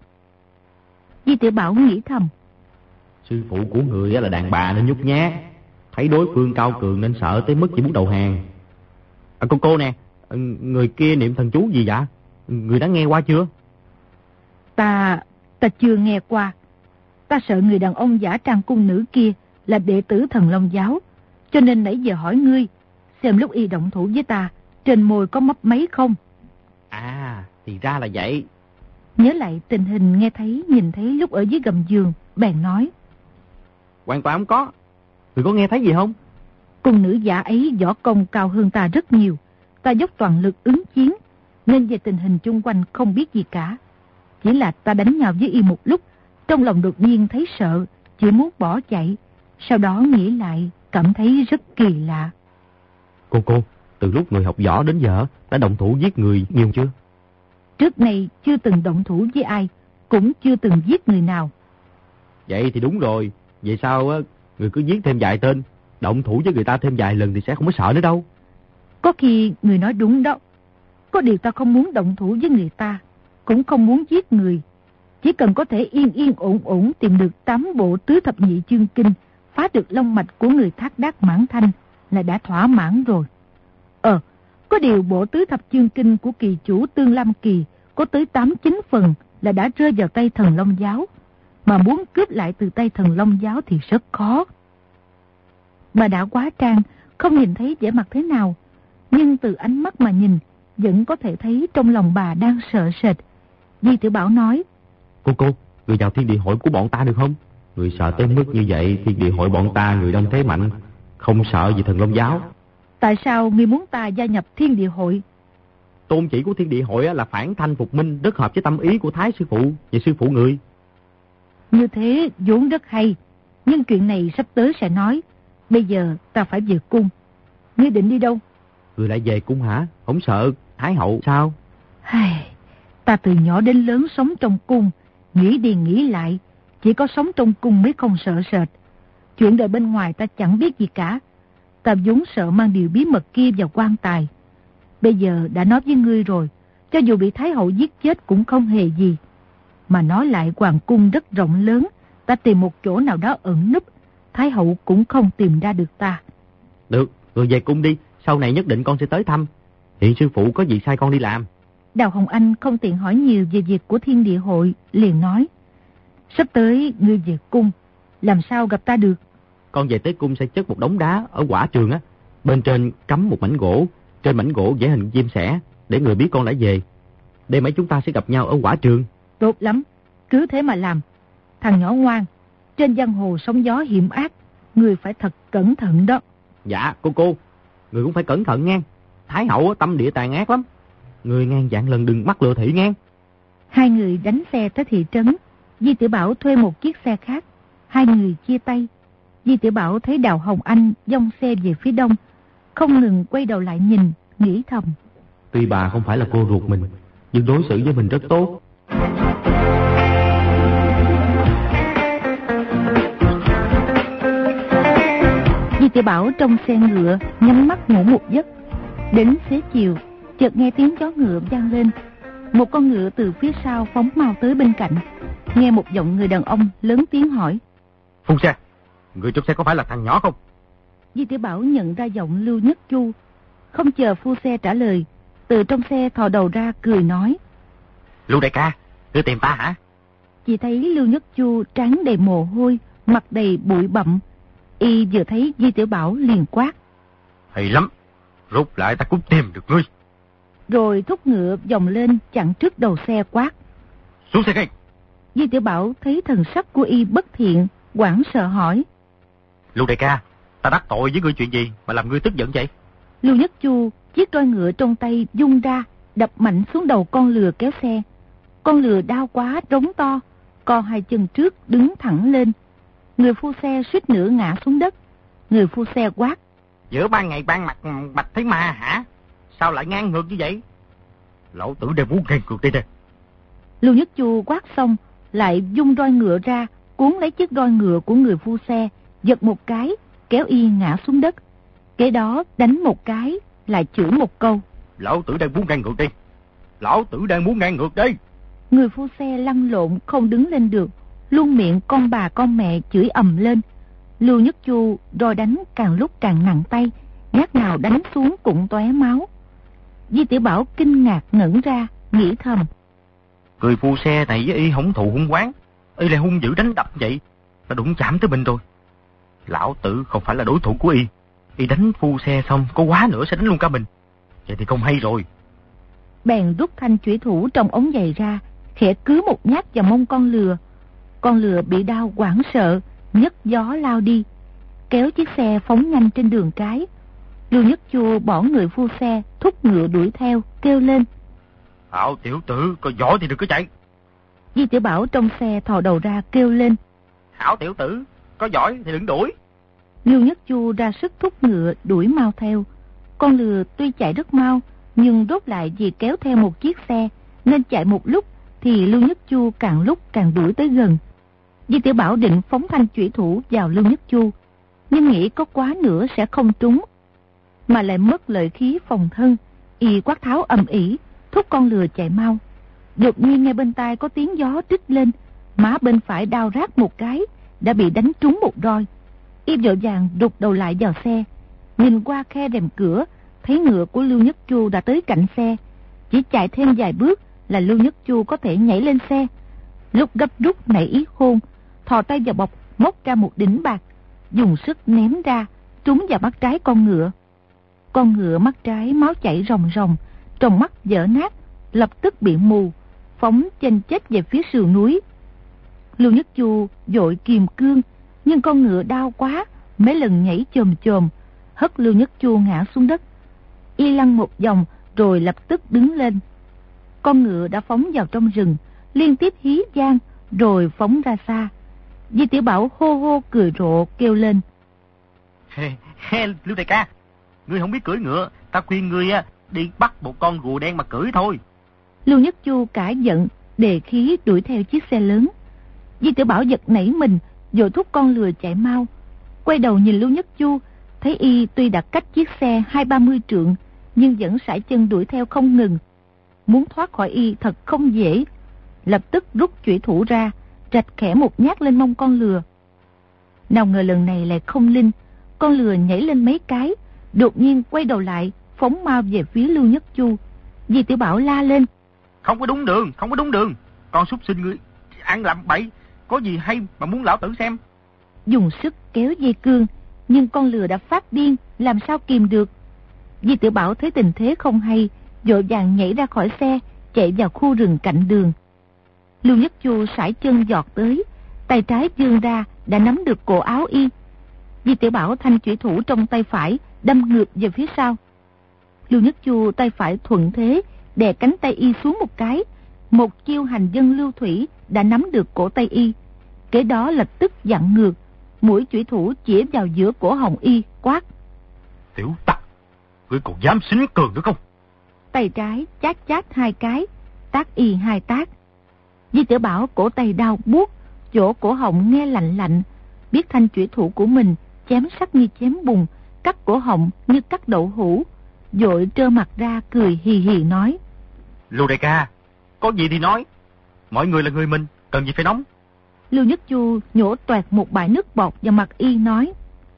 S1: Di Tiểu Bảo nghĩ thầm,
S2: sư phụ của người là đàn bà nên nhút nhát, thấy đối phương cao cường nên sợ tới mức chỉ muốn đầu hàng. À, cô cô nè, người kia niệm thần chú gì vậy? Người đã nghe qua chưa?
S1: Ta, ta chưa nghe qua. Ta sợ người đàn ông giả trang cung nữ kia là đệ tử Thần Long giáo, cho nên nãy giờ hỏi ngươi, xem lúc y động thủ với ta, trên môi có mấp máy không?
S2: À, thì ra là vậy.
S1: Nhớ lại tình hình nghe thấy, nhìn thấy lúc ở dưới gầm giường, bèn nói,
S2: hoàn toàn không có. Người có nghe thấy gì không?
S1: Cung nữ giả ấy võ công cao hơn ta rất nhiều, ta dốc toàn lực ứng chiến, nên về tình hình chung quanh không biết gì cả. Chỉ là ta đánh nhau với y một lúc, trong lòng đột nhiên thấy sợ, chỉ muốn bỏ chạy. Sau đó nghĩ lại, cảm thấy rất kỳ lạ.
S2: Cô cô, từ lúc người học võ đến giờ, đã động thủ giết người nhiều chưa?
S1: Trước này chưa từng động thủ với ai, cũng chưa từng giết người nào.
S2: Vậy thì đúng rồi. Vậy sao á, người cứ giết thêm vài tên, động thủ với người ta thêm vài lần thì sẽ không có sợ nữa đâu.
S1: Có khi người nói đúng đó. Có điều ta không muốn động thủ với người ta, cũng không muốn giết người. Chỉ cần có thể yên yên ổn ổn tìm được tám bộ tứ thập nhị chương kinh, phá được long mạch của người Thác Đác Mãn Thanh là đã thỏa mãn rồi. Ờ, có điều bộ tứ thập chương kinh của kỳ chủ Tương Lam Kỳ có tới tám chín phần là đã rơi vào tay Thần Long giáo, mà muốn cướp lại từ tay Thần Long giáo thì rất khó. Bà đã quá trang, không nhìn thấy vẻ mặt thế nào, nhưng từ ánh mắt mà nhìn, vẫn có thể thấy trong lòng bà đang sợ sệt. Di Tiểu Bảo nói,
S2: cô cô, người vào Thiên Địa hội của bọn ta được không? Người sợ tới mức như vậy, Thiên Địa hội bọn ta người đông thế mạnh, không sợ gì Thần Long giáo.
S1: Tại sao ngươi muốn ta gia nhập Thiên Địa hội?
S2: Tôn chỉ của Thiên Địa hội là phản thanh phục minh, rất hợp với tâm ý của Thái sư phụ và sư phụ người.
S1: Như thế vốn rất hay, nhưng chuyện này sắp tới sẽ nói. Bây giờ ta phải về cung. Ngươi định đi đâu?
S2: Người lại về cung hả? Không sợ Thái hậu sao?
S1: Ta từ nhỏ đến lớn sống trong cung, nghĩ đi nghĩ lại, Chỉ có sống trong cung mới không sợ sệt. Chuyện đời bên ngoài ta chẳng biết gì cả. Ta vốn sợ mang điều bí mật kia vào quan tài. Bây giờ đã nói với ngươi rồi, cho dù bị Thái hậu giết chết cũng không hề gì. Mà nói lại hoàng cung rất rộng lớn, ta tìm một chỗ nào đó ẩn núp, Thái hậu cũng không tìm ra được ta.
S2: Được, người về cung đi, sau này nhất định con sẽ tới thăm. Hiện sư phụ có gì sai con đi làm.
S1: Đào Hồng Anh không tiện hỏi nhiều về việc của Thiên Địa Hội, liền nói: Sắp tới ngươi về cung, làm sao gặp ta được?
S2: Con về tới cung sẽ chất một đống đá ở quả trường á, bên trên cắm một mảnh gỗ, trên mảnh gỗ vẽ hình chim sẻ, để người biết con đã về. Đêm ấy chúng ta sẽ gặp nhau ở quả trường.
S1: Tốt lắm, cứ thế mà làm. Thằng nhỏ ngoan, trên giang hồ sóng gió hiểm ác, người phải thật cẩn thận đó.
S2: Dạ cô cô, người cũng phải cẩn thận nghe. Thái hậu tâm địa tàn ác lắm. Người ngang dạng lần đừng mắc lừa thị nghe.
S1: Hai người đánh xe tới thị trấn. Di Tiểu Bảo thuê một chiếc xe khác. Hai người chia tay. Di Tiểu Bảo thấy Đào Hồng Anh dông xe về phía đông, không ngừng quay đầu lại nhìn, nghĩ thầm:
S2: Tuy bà không phải là cô ruột mình, nhưng đối xử với mình rất tốt.
S1: Di Tiểu Bảo trong xe ngựa nhắm mắt ngủ một giấc. Đến xế chiều, chợt nghe tiếng chó ngựa vang lên. Một con ngựa từ phía sau phóng mau tới bên cạnh. Nghe một giọng người đàn ông lớn tiếng hỏi:
S2: Phu xe, người trong xe có phải là thằng nhỏ không?
S1: Di Tiểu Bảo nhận ra giọng Lưu Nhất Chu. Không chờ phu xe trả lời, từ trong xe thò đầu ra cười nói:
S2: Lưu đại ca, ngươi tìm ta hả?
S1: Chỉ thấy Lưu Nhất Chu trán đầy mồ hôi, mặt đầy bụi bặm. Y vừa thấy Di Tiểu Bảo liền quát:
S2: Hay lắm, rút lại ta cũng tìm được ngươi.
S1: Rồi thúc ngựa vòng lên chặn trước đầu xe quát:
S2: Xuống xe ngay.
S1: Di Tiểu Bảo thấy thần sắc của Y bất thiện, hoảng sợ hỏi:
S2: Lưu đại ca, ta đắc tội với ngươi chuyện gì mà làm ngươi tức giận vậy?
S1: Lưu Nhất Chu chiếc roi ngựa trong tay vung ra, đập mạnh xuống đầu con lừa kéo xe. Con lừa đau quá rống to, co hai chân trước đứng thẳng lên. Người phu xe suýt nữa ngã xuống đất. Người phu xe quát:
S2: Giữa ban ngày ban mặt bạch thấy ma hả? Sao lại ngang ngược như vậy? Lão tử đều muốn ngang ngược đây nè.
S1: Lưu Nhất Chu quát xong, lại vung roi ngựa ra, cuốn lấy chiếc roi ngựa của người phu xe, giật một cái, kéo Y ngã xuống đất. Kế đó đánh một cái, lại chửi một câu:
S2: Lão tử đang muốn ngang ngược đi. Lão tử đang muốn ngang ngược đây.
S1: Người phu xe lăn lộn không đứng lên được, luôn miệng con bà con mẹ chửi ầm lên. Lưu Nhất Chu roi đánh càng lúc càng nặng tay, nhát nào đánh xuống cũng tóe máu. Di Tiểu Bảo kinh ngạc ngẩn ra, nghĩ thầm:
S2: Người phu xe này với Y hổng thù hung quán, Y lại hung dữ đánh đập vậy, là đụng chạm tới mình rồi. Lão tử không phải là đối thủ của Y. Y đánh phu xe xong có quá nữa sẽ đánh luôn cả mình. Vậy thì không hay rồi.
S1: Bèn rút thanh chủy thủ trong ống giày ra, khẽ cứ một nhát vào mông con lừa. Con lừa bị đau hoảng sợ, nhấc gió lao đi, kéo chiếc xe phóng nhanh trên đường cái. Lưu Nhất Chu bỏ người phu xe, thúc ngựa đuổi theo, kêu lên:
S2: Hảo tiểu tử, có giỏi thì đừng có chạy.
S1: Di Tiểu Bảo trong xe thò đầu ra kêu lên:
S2: Hảo tiểu tử, có giỏi thì đừng đuổi.
S1: Lưu Nhất Chu ra sức thúc ngựa đuổi mau theo. Con lừa tuy chạy rất mau, nhưng rốt lại vì kéo theo một chiếc xe, nên chạy một lúc thì Lưu Nhất Chu càng lúc càng đuổi tới gần. Di Tiểu Bảo định phóng thanh chủy thủ vào Lưu Nhất Chu, nhưng nghĩ có quá nữa sẽ không trúng, mà lại mất lợi khí phòng thân. Y quát tháo ầm ĩ, thúc con lừa chạy mau. Đột nhiên nghe bên tai có tiếng gió trích lên, má bên phải đau rát một cái, đã bị đánh trúng một roi. Y vội vàng rụt đầu lại vào xe, nhìn qua khe rèm cửa, thấy ngựa của Lưu Nhất Chu đã tới cạnh xe. Chỉ chạy thêm vài bước là Lưu Nhất Chu có thể nhảy lên xe. Lúc gấp rút nảy ý khôn, thò tay vào bọc móc ra một đỉnh bạc, dùng sức ném ra, trúng vào mắt trái con ngựa. Con ngựa mắt trái máu chảy ròng ròng, trong mắt vỡ nát, lập tức bị mù, phóng chênh chết về phía sườn núi. Lưu Nhất Chu vội kiềm cương, nhưng con ngựa đau quá, mấy lần nhảy chồm chồm, hất Lưu Nhất Chu ngã xuống đất. Y lăn một vòng rồi lập tức đứng lên. Con ngựa đã phóng vào trong rừng, liên tiếp hí vang rồi phóng ra xa. Di Tiểu Bảo hô hô cười rộ kêu lên:
S2: He, he, Lưu đại ca, ngươi không biết cưỡi ngựa, ta khuyên ngươi á đi bắt một con rùa đen mà cưỡi thôi.
S1: Lưu Nhất Chu cả giận, đề khí đuổi theo chiếc xe lớn. Di Tiểu Bảo giật nảy mình, vội thúc con lừa chạy mau. Quay đầu nhìn Lưu Nhất Chu, thấy y tuy đã cách chiếc xe hai ba mươi trượng, nhưng vẫn sải chân đuổi theo không ngừng. Muốn thoát khỏi y thật không dễ. Lập tức rút chủy thủ ra, rạch khẽ một nhát lên mông con lừa. Nào ngờ lần này lại không linh, con lừa nhảy lên mấy cái, đột nhiên quay đầu lại, phóng mau về phía Lưu Nhất Chu. Di Tiểu Bảo la lên:
S3: Không có đúng đường, không có đúng đường. Con súc sinh ngươi ăn lầm bậy, có gì hay mà muốn lão tử xem.
S1: Dùng sức kéo dây cương, nhưng con lừa đã phát điên, làm sao kìm được. Di Tiểu Bảo thấy tình thế không hay, vội vàng nhảy ra khỏi xe, chạy vào khu rừng cạnh đường. Lưu Nhất Chu sải chân giọt tới, tay trái vươn ra đã nắm được cổ áo y. Di Tiểu Bảo thanh chủy thủ trong tay phải, đâm ngược về phía sau. Lưu Nhất Chu tay phải thuận thế đè cánh tay y xuống một cái, một chiêu hành dân lưu thủy đã nắm được cổ tay y. Kế đó lập tức vặn ngược, mũi chủy thủ chĩa vào giữa cổ họng y, quát:
S3: Tiểu tặc, ngươi còn dám xính cường nữa không?
S1: Tay trái chát chát hai cái, tác y hai tác. Di Tiểu Bảo cổ tay đau buốt, chỗ cổ họng nghe lạnh lạnh, biết thanh chủy thủ của mình chém sắc như chém bùn, cắt cổ họng như cắt đậu hũ, vội trơ mặt ra cười hì hì nói:
S3: Lưu đại ca, có gì thì nói, mọi người là người mình, cần gì phải nóng.
S1: Lưu Nhất Chu nhổ toẹt một bãi nước bọt vào mặt y nói: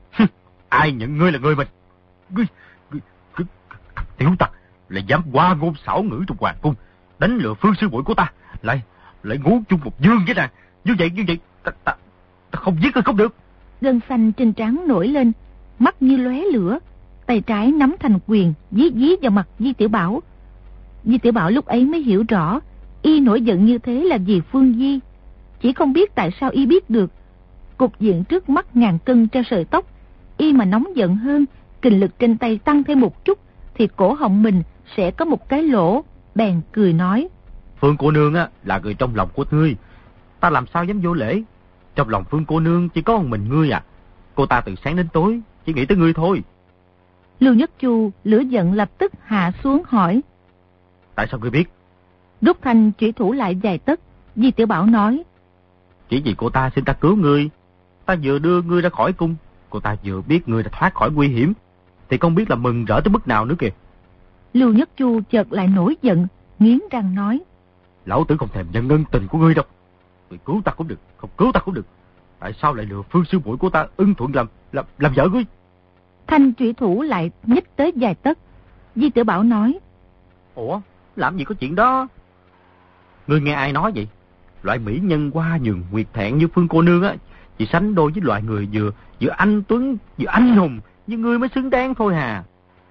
S3: Ai nhận ngươi là người mình? Ngươi, ngươi, ngươi tiểu tặc, lại dám qua ngôn xảo ngữ trong hoàng cung, đánh lừa Phương sư muội của ta, lại lại ngủ chung một giường với nàng, như vậy như vậy ta, ta, ta không giết ngươi không được.
S1: Gân xanh trên trán nổi lên, mắt như lóe lửa, tay trái nắm thành quyền dí dí vào mặt Di Tiểu Bảo. Di Tiểu Bảo lúc ấy mới hiểu rõ y nổi giận như thế là vì Phương Di, chỉ không biết tại sao y biết được. Cục diện trước mắt ngàn cân treo sợi tóc, y mà nóng giận hơn, kình lực trên tay tăng thêm một chút thì cổ họng mình sẽ có một cái lỗ. Bèn cười nói:
S3: Phương cô nương á là người trong lòng của ngươi, ta làm sao dám vô lễ. Trong lòng Phương cô nương chỉ có một mình ngươi à, cô ta từ sáng đến tối chỉ nghĩ tới ngươi thôi.
S1: Lưu Nhất Chu lửa giận lập tức hạ xuống hỏi:
S3: Tại sao ngươi biết?
S1: Rút thanh chủy thủ lại vài tấc, Di Tiểu Bảo nói:
S3: Chỉ vì cô ta xin ta cứu ngươi, ta vừa đưa ngươi ra khỏi cung, cô ta vừa biết ngươi đã thoát khỏi nguy hiểm, thì không biết là mừng rỡ tới mức nào nữa kìa.
S1: Lưu Nhất Chu chợt lại nổi giận, nghiến răng nói:
S3: Lão tử không thèm nhận ân tình của ngươi đâu. Ngươi cứu ta cũng được, không cứu ta cũng được. Tại sao lại lừa Phương sư muội của ta ưng thuận làm làm làm vợ ngươi?
S1: Thanh chủy thủ lại nhích tới vài tấc. Di Tiểu Bảo nói:
S3: Ủa, làm gì có chuyện đó? Ngươi nghe ai nói vậy? Loại mỹ nhân hoa nhường nguyệt thẹn như Phương cô nương á, chỉ sánh đôi với loại người vừa vừa anh tuấn vừa anh hùng như ngươi mới xứng đáng thôi hà.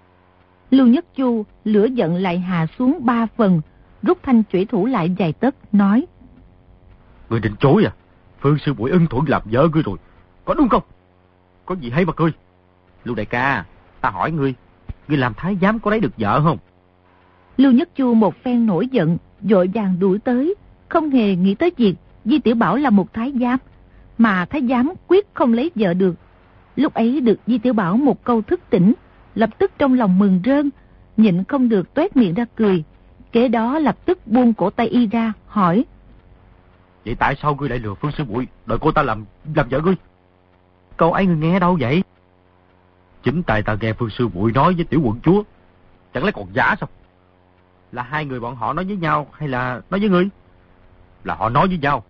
S1: Lưu Nhất Chu lửa giận lại hạ xuống ba phần, rút thanh chủy thủ lại vài tấc, nói:
S3: Ngươi định chối à? Phương sư muội ưng thuận làm vợ ngươi rồi, có đúng không? Có gì hay mà cười? Lưu đại ca, ta hỏi ngươi, ngươi làm thái giám có lấy được vợ không?
S1: Lưu Nhất Chu một phen nổi giận, vội vàng đuổi tới, không hề nghĩ tới việc Di Tiểu Bảo là một thái giám, mà thái giám quyết không lấy vợ được. Lúc ấy được Di Tiểu Bảo một câu thức tỉnh, lập tức trong lòng mừng rơn, nhịn không được toét miệng ra cười. Kế đó lập tức buông cổ tay y ra, hỏi:
S3: Vậy tại sao ngươi lại lừa Phương sư muội, đòi cô ta làm làm vợ ngươi? Câu ấy ngươi nghe đâu vậy? Chính tay ta nghe Phương sư muội nói với tiểu quận chúa, chẳng lẽ còn giả sao? Là hai người bọn họ nói với nhau hay là nói với ngươi? Là họ nói với nhau.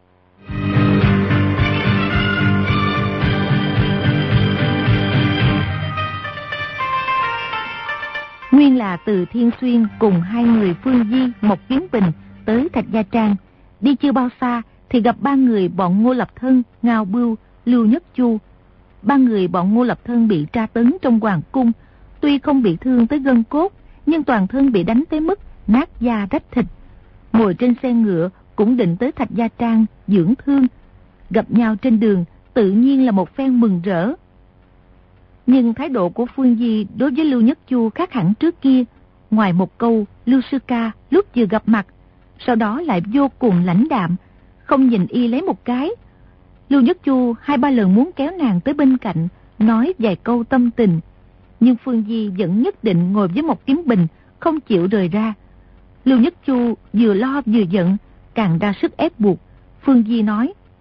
S1: Nguyên là từ Thiên Xuyên cùng hai người Phương Di, Mộc Kiếm Bình tới Thạch Gia Trang. Đi chưa bao xa thì gặp ba người bọn Ngô Lập Thân, Ngao Bưu, Lưu Nhất Chu. Ba người bọn Ngô Lập Thân bị tra tấn trong hoàng cung, tuy không bị thương tới gân cốt, nhưng toàn thân bị đánh tới mức nát da rách thịt. Ngồi trên xe ngựa cũng định tới Thạch Gia Trang dưỡng thương. Gặp nhau trên đường tự nhiên là một phen mừng rỡ. Nhưng thái độ của Phương Di đối với Lưu Nhất Chu khác hẳn trước kia. Ngoài một câu Lưu sư ca lúc vừa gặp mặt, sau đó lại vô cùng lãnh đạm, không nhìn y lấy một cái. Lưu Nhất Chu hai ba lần muốn kéo nàng tới bên cạnh, nói vài câu tâm tình, nhưng Phương Di vẫn nhất định ngồi với một Kiếm Bình, không chịu rời ra. Lưu Nhất Chu vừa lo vừa giận, càng ra sức ép buộc. Phương Di nói: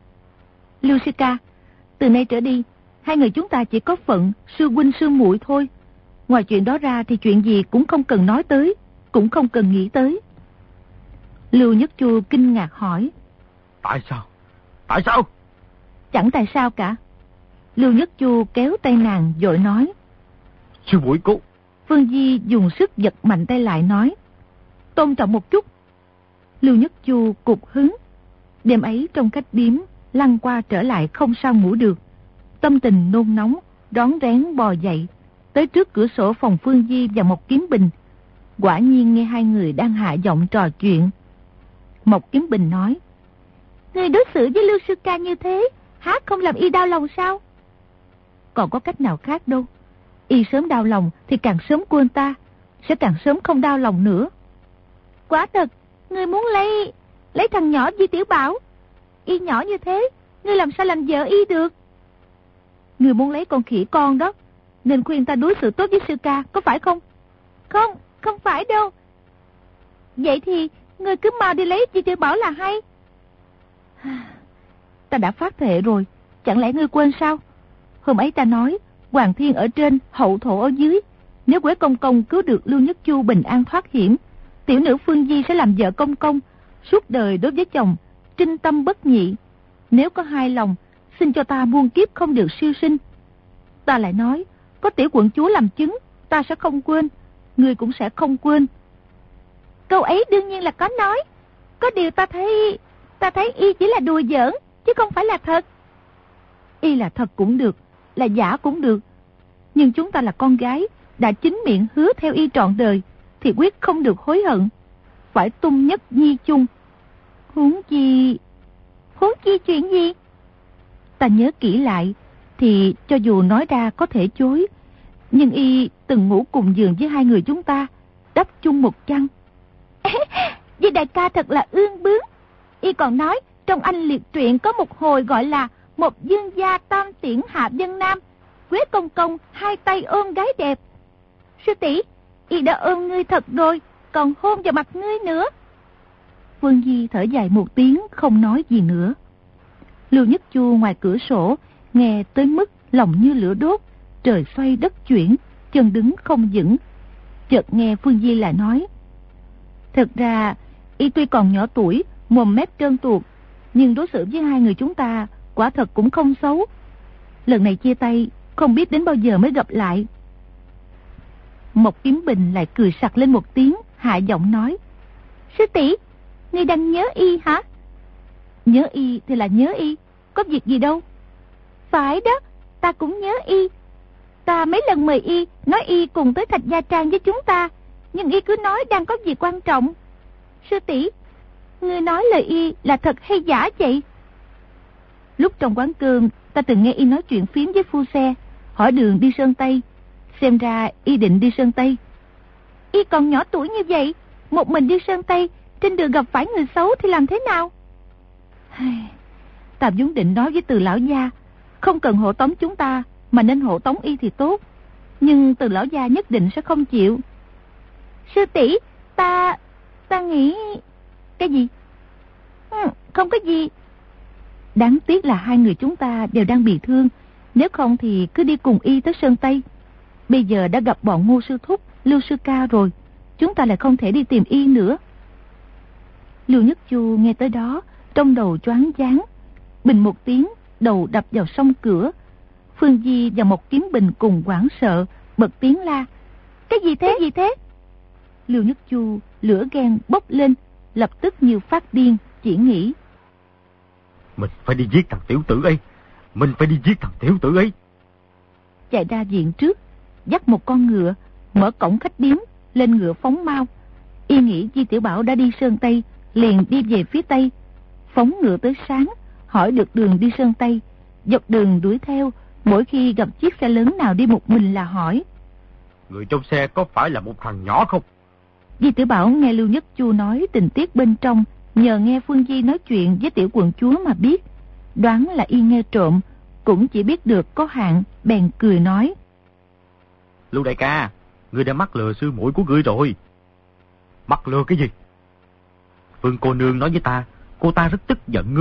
S1: Lưu sư ca, từ nay trở đi, hai người chúng ta chỉ có phận sư huynh sư muội thôi. Ngoài chuyện đó ra thì chuyện gì cũng không cần nói tới, cũng không cần nghĩ tới. Lưu Nhất Chu kinh ngạc hỏi.
S3: Tại sao? Tại sao?
S1: Chẳng tại sao cả. Lưu Nhất Chu kéo tay nàng vội nói.
S3: Sư muội cô.
S1: Phương Di dùng sức giật mạnh tay lại nói. Tôn trọng một chút. Lưu Nhất Chu cục hứng. Đêm ấy trong khách điếm, lăn qua trở lại không sao ngủ được. Tâm tình nôn nóng, rón rén bò dậy, tới trước cửa sổ phòng Phương Di và Mộc Kiếm Bình. Quả nhiên nghe hai người đang hạ giọng trò chuyện. Mộc Kiếm Bình nói. Người đối xử với Lưu sư ca như thế, há không làm y đau lòng sao? Còn có cách nào khác đâu. Y sớm đau lòng thì càng sớm quên ta, sẽ càng sớm không đau lòng nữa. Quả thật, người muốn lấy lấy thằng nhỏ Di Tiểu Bảo. Y nhỏ như thế, ngươi làm sao làm vợ y được? Người muốn lấy con khỉ con đó, nên khuyên ta đối xử tốt với sư ca, có phải không? Không, không phải đâu. Vậy thì ngươi cứ mau đi lấy Di Tiểu Bảo là hay. Ta đã phát thệ rồi, chẳng lẽ ngươi quên sao? Hôm ấy ta nói, Hoàng Thiên ở trên, hậu thổ ở dưới. Nếu Quế Công Công cứu được Lưu Nhất Chu bình an thoát hiểm, tiểu nữ Phương Di sẽ làm vợ Công Công, suốt đời đối với chồng, trinh tâm bất nhị. Nếu có hai lòng, xin cho ta muôn kiếp không được siêu sinh. Ta lại nói, có tiểu quận chúa làm chứng, ta sẽ không quên, ngươi cũng sẽ không quên. Câu ấy đương nhiên là có nói. Có điều ta thấy, ta thấy y chỉ là đùa giỡn, chứ không phải là thật. Y là thật cũng được, là giả cũng được. Nhưng chúng ta là con gái, đã chính miệng hứa theo y trọn đời, thì quyết không được hối hận. Phải tung nhất nhi chung. Huống chi... Huống chi chuyện gì? Ta nhớ kỹ lại, thì cho dù nói ra có thể chối, nhưng y từng ngủ cùng giường với hai người chúng ta, đắp chung một chăn. Vì đại ca thật là ương bướng. Y còn nói, trong anh liệt truyện có một hồi gọi là một dương gia tam tiễn hạ dân nam, Quế Công Công hai tay ôm gái đẹp. Sư tỷ, y đã ôm ngươi thật rồi, còn hôn vào mặt ngươi nữa. Phương Di thở dài một tiếng, không nói gì nữa. Lưu Nhất Chu ngoài cửa sổ, nghe tới mức lòng như lửa đốt, trời xoay đất chuyển, chân đứng không vững. Chợt nghe Phương Di lại nói. Thật ra, y tuy còn nhỏ tuổi, mồm mép trơn tuột, nhưng đối xử với hai người chúng ta quả thật cũng không xấu. Lần này chia tay, không biết đến bao giờ mới gặp lại. Mộc Kiếm Bình lại cười sặc lên một tiếng, hạ giọng nói. Sư tỷ, ngươi đang nhớ y hả? Nhớ y thì là nhớ y, có việc gì đâu. Phải đó, ta cũng nhớ y. Ta mấy lần mời y, nói y cùng tới Thạch Gia Trang với chúng ta, nhưng y cứ nói đang có việc quan trọng. Sư tỷ, ngươi nói lời y là thật hay giả vậy? Lúc trong quán cơm, ta từng nghe y nói chuyện phiếm với phu xe, hỏi đường đi Sơn Tây. Xem ra y định đi Sơn Tây. Y còn nhỏ tuổi như vậy, một mình đi Sơn Tây, trên đường gặp phải người xấu thì làm thế nào? Ta vốn định nói với Từ lão gia, không cần hộ tống chúng ta, mà nên hộ tống y thì tốt. Nhưng Từ lão gia nhất định sẽ không chịu. Sư tỷ, ta... ta nghĩ... Cái gì? Ừ, không có gì. Đáng tiếc là hai người chúng ta đều đang bị thương. Nếu không thì cứ đi cùng y tới Sơn Tây. Bây giờ đã gặp bọn Ngô sư thúc, Lưu sư ca rồi, chúng ta lại không thể đi tìm y nữa. Lưu Nhất Chu nghe tới đó, trong đầu choáng váng, bình một tiếng, đầu đập vào song cửa. Phương Di và Mộc Kiếm Bình cùng hoảng sợ, bật tiếng la. Cái gì thế? Cái gì thế? Lưu Nhất Chu lửa ghen bốc lên, lập tức như phát điên, chỉ nghĩ.
S3: Mình phải đi giết thằng tiểu tử ấy. Mình phải đi giết thằng tiểu tử ấy.
S1: Chạy ra viện trước, dắt một con ngựa, mở cổng khách điếm, lên ngựa phóng mau. Y nghĩ Di Tiểu Bảo đã đi Sơn Tây, liền đi về phía Tây. Phóng ngựa tới sáng, hỏi được đường đi Sơn Tây, dọc đường đuổi theo. Mỗi khi gặp chiếc xe lớn nào đi một mình là hỏi.
S3: Người trong xe có phải là một thằng nhỏ không?
S1: Di Tiểu Bảo nghe Lưu Nhất Chu nói tình tiết bên trong, nhờ nghe Phương Di nói chuyện với tiểu quận chúa mà biết. Đoán là y nghe trộm, cũng chỉ biết được có hạn, bèn cười nói.
S3: Lưu đại ca, ngươi đã mắc lừa sư muội của ngươi rồi. Mắc lừa cái gì? Phương cô nương nói với ta, cô ta rất tức giận ngươi,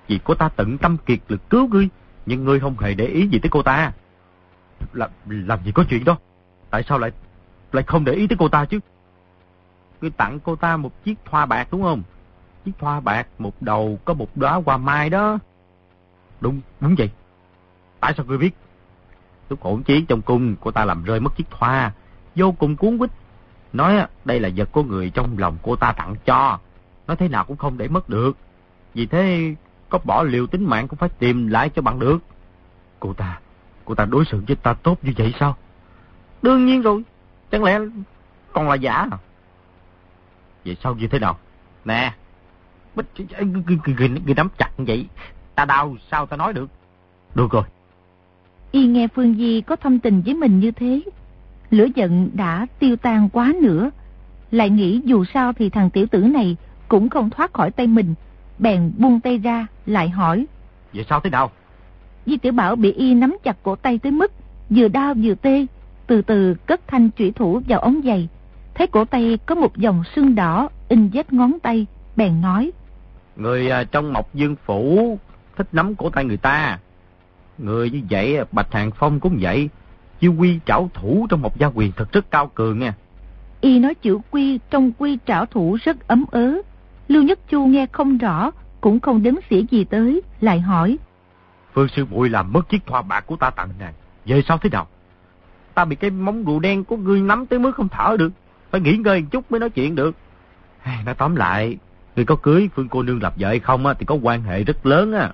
S3: vì cô ta tận tâm kiệt lực cứu ngươi, nhưng ngươi không hề để ý gì tới cô ta. Làm, làm gì có chuyện đó? Tại sao lại lại không để ý tới cô ta chứ? Ngươi tặng cô ta một chiếc thoa bạc đúng không? Chiếc thoa bạc một đầu có một đóa hoa mai đó. Đúng, đúng vậy. Tại sao ngươi biết? Lúc hỗn chiến trong cung, cô ta làm rơi mất chiếc thoa, vô cùng cuốn quýt. Nói đây là vật của người trong lòng cô ta tặng cho, nói thế nào cũng không để mất được. Vì thế có bỏ liều tính mạng cũng phải tìm lại cho bằng được. Cô ta, cô ta đối xử với ta tốt như vậy sao? Đương nhiên rồi, chẳng lẽ còn là giả à? Vậy sao như thế nào? Nè, người nắm chặt vậy, ta đau sao ta nói được? Được rồi.
S1: Y nghe Phương Di có thâm tình với mình như thế, lửa giận đã tiêu tan quá nữa, lại nghĩ dù sao thì thằng tiểu tử này cũng không thoát khỏi tay mình, bèn buông tay ra, lại hỏi.
S3: Vậy sao thế nào?
S1: Di Tiểu Bảo bị Y nắm chặt cổ tay tới mức vừa đau vừa tê, từ từ cất thanh chủy thủ vào ống giày, thấy cổ tay có một dòng sưng đỏ in vết ngón tay, bèn nói. Người trong Mộc Dương Phủ thích nắm cổ tay người ta. Người như vậy, Bạch Hàng Phong cũng vậy. Chiêu quy trảo thủ trong Mộc Gia Quyền thật rất cao cường nha. Y nói chữ quy trong quy trảo thủ rất ấm ớ. Lưu Nhất Chu nghe không rõ, cũng không đếm xỉa gì tới, lại hỏi. Phương sư muội làm mất chiếc thoa bạc của ta tặng nè, về sao thế nào? Ta bị cái móng rùa đen của ngươi nắm tới mức không thở được, phải nghỉ ngơi một chút mới nói chuyện được. Nói tóm lại, ngươi có cưới Phương cô nương làm vợ hay không thì có quan hệ rất lớn á.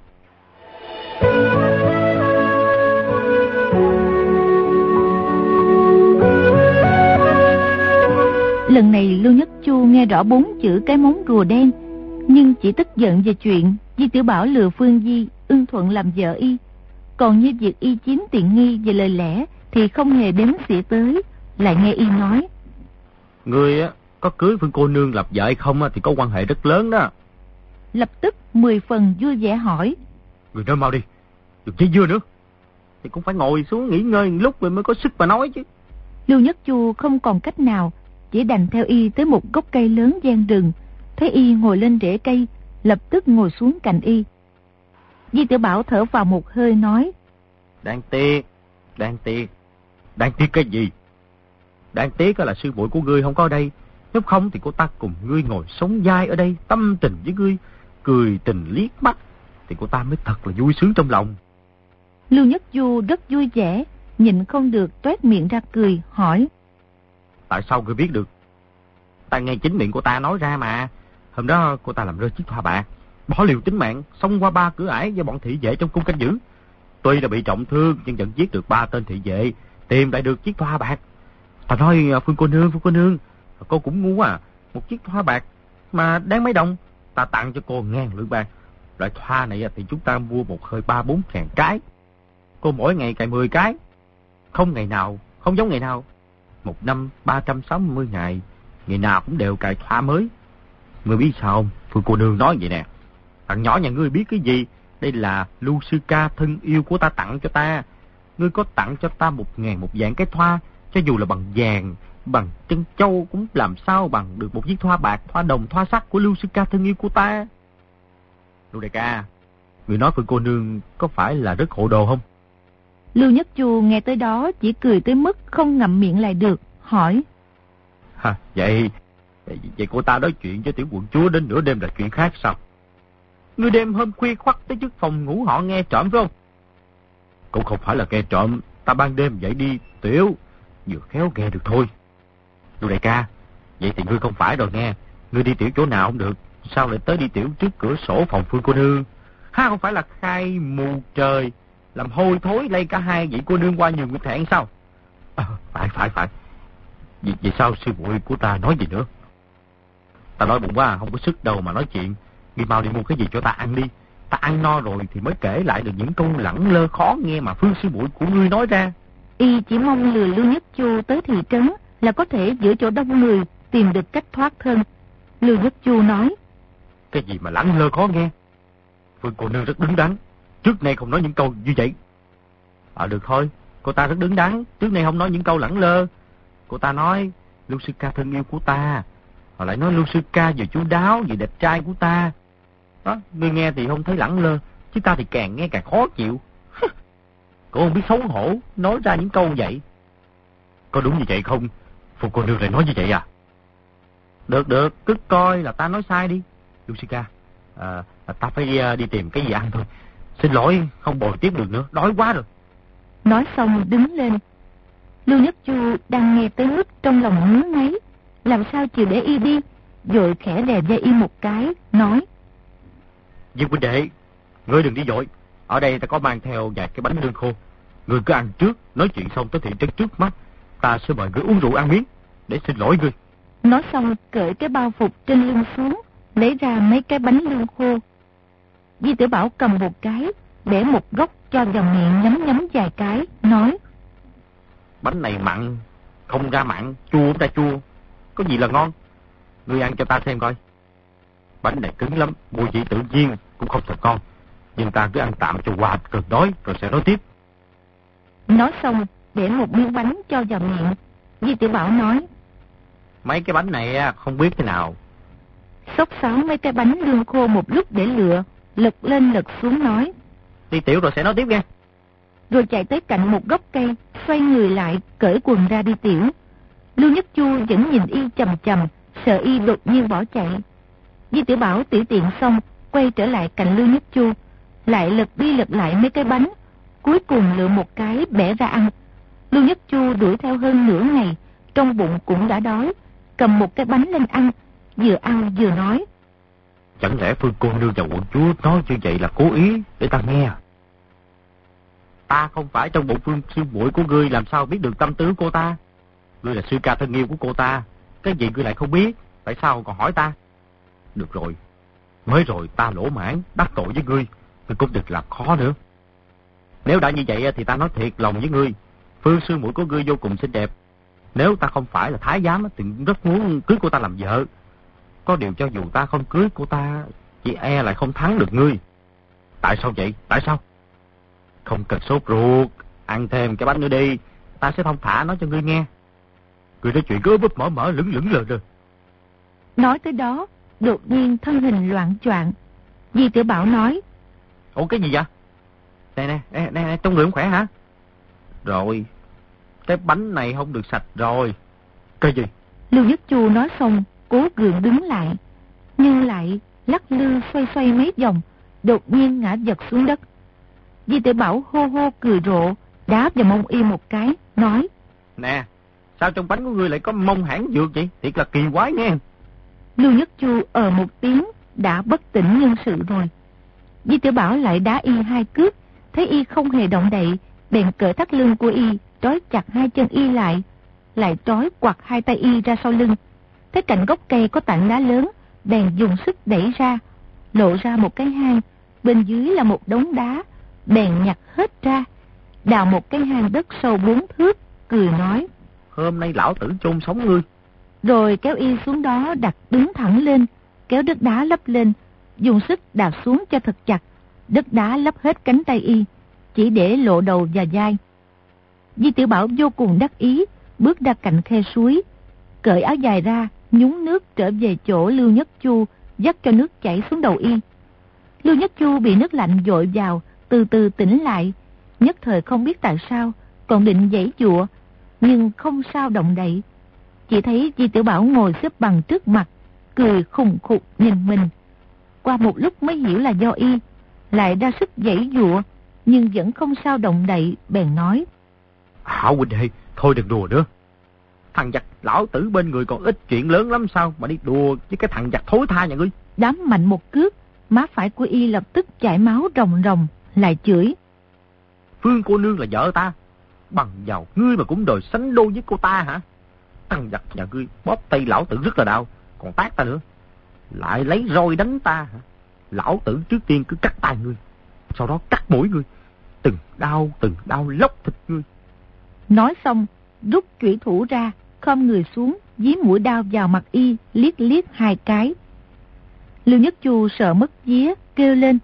S1: Lần này Lưu Nhất Chu nghe rõ bốn chữ cái móng rùa đen, nhưng chỉ tức giận về chuyện Di Tiểu Bảo lừa Phương Di ưng thuận làm vợ Y. Còn như việc Y chiếm tiện nghi về lời lẽ thì không hề đếm xỉa tới. Lại nghe Y nói. Người có cưới Phương cô nương làm vợ hay không thì có quan hệ rất lớn đó. Lập tức mười phần vui vẻ hỏi. Người nói mau đi, đừng chơi dưa nữa. Thì cũng phải ngồi xuống nghỉ ngơi một lúc rồi mới có sức mà nói chứ. Lưu Nhất Chu không còn cách nào, chỉ đành theo Y tới một gốc cây lớn gian rừng. Thấy Y ngồi lên rễ cây, lập tức ngồi xuống cạnh Y. Di Tiểu Bảo thở vào một hơi nói. Đáng tiếc, đáng tiếc. Đáng tiếc cái gì? Đáng tiếc là sư muội của ngươi không có ở đây. Nếu không thì cô ta cùng ngươi ngồi sống dai ở đây, tâm tình với ngươi, cười tình liếc mắt, thì cô ta mới thật là vui sướng trong lòng. Lưu Nhất Du rất vui vẻ, nhịn không được toét miệng ra cười, hỏi. Tại sao ngươi biết được? Ta nghe chính miệng cô ta nói ra mà. Hôm đó cô ta làm rơi chiếc thoa bạc, bỏ liều tính mạng, xông qua ba cửa ải với bọn thị vệ trong cung canh giữ. Tuy là bị trọng thương nhưng vẫn giết được ba tên thị vệ, tìm lại được chiếc thoa bạc. Ta nói Phương cô nương, Phương cô nương, cô cũng ngu à, một chiếc thoa bạc mà đáng mấy đồng, ta tặng cho cô ngàn lượng bạc. Loại thoa này thì chúng ta mua một hơi ba bốn ngàn cái. Cô mỗi ngày cài mười cái, không ngày nào, không giống ngày nào. Một năm ba trăm sáu mươi ngày, ngày nào cũng đều cài thoa mới. Ngươi biết sao không? Phương cô nương nói vậy nè. Thằng nhỏ nhà ngươi biết cái gì? Đây là Lưu sư ca thân yêu của ta tặng cho ta. Ngươi có tặng cho ta một ngàn một vạn cái thoa, cho dù là bằng vàng, bằng chân châu cũng làm sao bằng được một chiếc thoa bạc, thoa đồng, thoa sắt của Lưu sư ca thân yêu của ta. Lưu đại ca, người nói Phương cô nương có phải là rất hộ đồ không? Lưu Nhất Chu nghe tới đó chỉ cười tới mức không ngậm miệng lại được, hỏi. Hả, vậy, vậy cô ta nói chuyện với tiểu quận chúa đến nửa đêm là chuyện khác sao? Ngươi đêm hôm khuya khoắt tới trước phòng ngủ họ nghe trộm phải không? Cũng không phải là nghe trộm, ta ban đêm dậy đi tiểu, vừa khéo nghe được thôi. Lưu đại ca, vậy thì ngươi không phải rồi nghe. Ngươi đi tiểu chỗ nào không được, sao lại tới đi tiểu trước cửa sổ phòng Phương cô nương? Ha, không phải là khai mù trời, làm hôi thối lây cả hai vị cô nương qua nhiều người thẹn sao? À, phải phải phải. Vì, vì sao sư muội của ta nói gì nữa? Ta nói bụng quá, không có sức đâu mà nói chuyện. Ngươi mau đi mua cái gì cho ta ăn đi. Ta ăn no rồi thì mới kể lại được những câu lẳng lơ khó nghe mà Phương sư muội của ngươi nói ra. Y chỉ mong lừa Lưu Nhất Chu tới thị trấn là có thể giữa chỗ đông người tìm được cách thoát thân. Lưu Nhất Chu nói. Cái gì mà lẳng lơ khó nghe? Phương cô nương rất đứng đắn, trước nay không nói những câu như vậy. À được thôi, cô ta rất đứng đắn, trước nay không nói những câu lẳng lơ. Cô ta nói Lưu sư ca thân yêu của ta, họ lại nói Lưu sư ca vừa chu đáo vừa đẹp trai của ta.
S3: Đó, ngươi nghe thì không thấy lẳng lơ, chứ ta thì càng nghe càng khó chịu. Cô không biết xấu hổ, nói ra những câu vậy. Có đúng như vậy không? Phụ cô nương lại nói như vậy à? Được được, cứ coi là ta nói sai đi. Lucica, à, ta phải đi, đi tìm cái gì ăn thôi. Xin lỗi, không bồi tiếp được nữa, đói quá rồi.
S1: Nói xong đứng lên. Lưu Nhất Chu đang nghe tới mức trong lòng ngứa ngáy, làm sao chịu để y đi, rồi khẽ đè dây y một cái, nói:
S3: Diệp huynh đệ, ngươi đừng đi vội. Ở đây ta có mang theo vài cái bánh lương khô. Ngươi cứ ăn trước, nói chuyện xong tới thị trấn trước mắt, ta sẽ mời ngươi uống rượu ăn miếng, để xin lỗi ngươi.
S1: Nói xong cởi cái bao phục trên lưng xuống, lấy ra mấy cái bánh lương khô. Di Tiểu Bảo cầm một cái, để một góc cho vào miệng nhấm nhấm vài cái, nói:
S3: Bánh này mặn, không ra mặn, chua không ra chua, có gì là ngon. Ngươi ăn cho ta xem coi. Bánh này cứng lắm, mùi vị tự nhiên, cũng không thật ngon. Nhưng ta cứ ăn tạm cho qua cơn đói, rồi sẽ nói tiếp.
S1: Nói xong, để một miếng bánh cho vào miệng. Di Tiểu Bảo nói:
S3: Mấy cái bánh này không biết thế nào.
S1: Xốc xáo mấy cái bánh lương khô một lúc để lựa, lật lên lật xuống nói:
S3: Đi tiểu rồi sẽ nói tiếp nghe.
S1: Rồi chạy tới cạnh một gốc cây, xoay người lại, cởi quần ra đi tiểu. Lưu Nhất Chu vẫn nhìn y chầm chầm, sợ y đột nhiên bỏ chạy. Di Tiểu Bảo tiểu tiện xong, quay trở lại cạnh Lưu Nhất Chu, lại lật đi lật lại mấy cái bánh, cuối cùng lựa một cái bẻ ra ăn. Lưu Nhất Chu đuổi theo hơn nửa ngày, trong bụng cũng đã đói, cầm một cái bánh lên ăn, vừa ăn vừa nói:
S3: Chẳng lẽ Phương cô nương và quận chúa nói như vậy là cố ý để ta nghe? Ta không phải trong bụng Phương sư muội của ngươi, làm sao biết được tâm tư cô ta? Ngươi là sư ca thân yêu của cô ta, cái gì ngươi lại không biết, tại sao còn hỏi ta? Được rồi, mới rồi ta lỗ mãn, đắc tội với ngươi, ngươi cũng đừng làm khó nữa. Nếu đã như vậy thì ta nói thiệt lòng với ngươi, Phương sư muội của ngươi vô cùng xinh đẹp. Nếu ta không phải là thái giám thì rất muốn cưới cô ta làm vợ. Có điều cho dù ta không cưới cô ta, chỉ e lại không thắng được ngươi. Tại sao vậy? Tại sao? Không cần sốt ruột, ăn thêm cái bánh nữa đi, ta sẽ thông thả nói cho ngươi nghe. Ngươi nói chuyện cứ búp mở mở lửng lửng lờ rồi.
S1: Nói tới đó, đột nhiên thân hình loạn choạng. Di Tiểu Bảo nói:
S3: Ủa cái gì vậy? Nè nè, nè, nè trong người không khỏe hả? Rồi, cái bánh này không được sạch rồi. Cái gì?
S1: Lưu Nhất Chu nói xong, cố gượng đứng lại, nhưng lại lắc lư xoay xoay mấy vòng, đột nhiên ngã giật xuống đất. Di Tiểu Bảo hô hô cười rộ, đá vào mông y một cái, nói:
S3: Nè, sao trong bánh của ngươi lại có mông hãng dược vậy? Thiệt là kỳ quái nghe.
S1: Lưu Nhất Chu ờ một tiếng, đã bất tỉnh nhân sự rồi. Di Tiểu Bảo lại đá y hai cước, thấy y không hề động đậy, bèn cởi thắt lưng của y, trói chặt hai chân y lại, lại trói quặt hai tay y ra sau lưng. Thấy cạnh gốc cây có tảng đá lớn, bèn dùng sức đẩy ra, lộ ra một cái hang, bên dưới là một đống đá, bèn nhặt hết ra, đào một cái hang đất sâu bốn thước, cười nói:
S3: Hôm nay lão tử chôn sống ngươi.
S1: Rồi kéo y xuống đó đặt đứng thẳng lên, kéo đất đá lấp lên, dùng sức đạp xuống cho thật chặt, đất đá lấp hết cánh tay y, chỉ để lộ đầu và vai. Di Tiểu Bảo vô cùng đắc ý, bước ra cạnh khe suối, cởi áo dài ra, nhúng nước trở về chỗ Lưu Nhất Chu, dắt cho nước chảy xuống đầu y. Lưu Nhất Chu bị nước lạnh dội vào, từ từ tỉnh lại, nhất thời không biết tại sao, còn định giãy giụa, nhưng không sao động đậy. Chỉ thấy Di Tiểu Bảo ngồi xếp bằng trước mặt, cười khùng khục nhìn mình. Qua một lúc mới hiểu là do y, lại ra sức giãy giụa, nhưng vẫn không sao động đậy, bèn nói:
S3: Hảo huynh đệ, thôi đừng đùa nữa. Thằng giặc lão tử bên người còn ít chuyện lớn lắm sao mà đi đùa với cái thằng giặc thối tha nhà ngươi.
S1: Đám mạnh một cước, má phải của y lập tức chảy máu ròng ròng, lại chửi:
S3: Phương cô nương là vợ ta, bằng vào ngươi mà cũng đòi sánh đôi với cô ta hả? Thằng giặc nhà ngươi bóp tay lão tử rất là đau, còn tát ta nữa, lại lấy roi đánh ta hả? Lão tử trước tiên cứ cắt tay ngươi, sau đó cắt mũi ngươi, từng đau từng đau lóc thịt ngươi.
S1: Nói xong, rút chủy thủ ra, khom người xuống, dí mũi đao vào mặt y, liếc liếc hai cái. Lưu Nhất Chu sợ mất vía, kêu lên: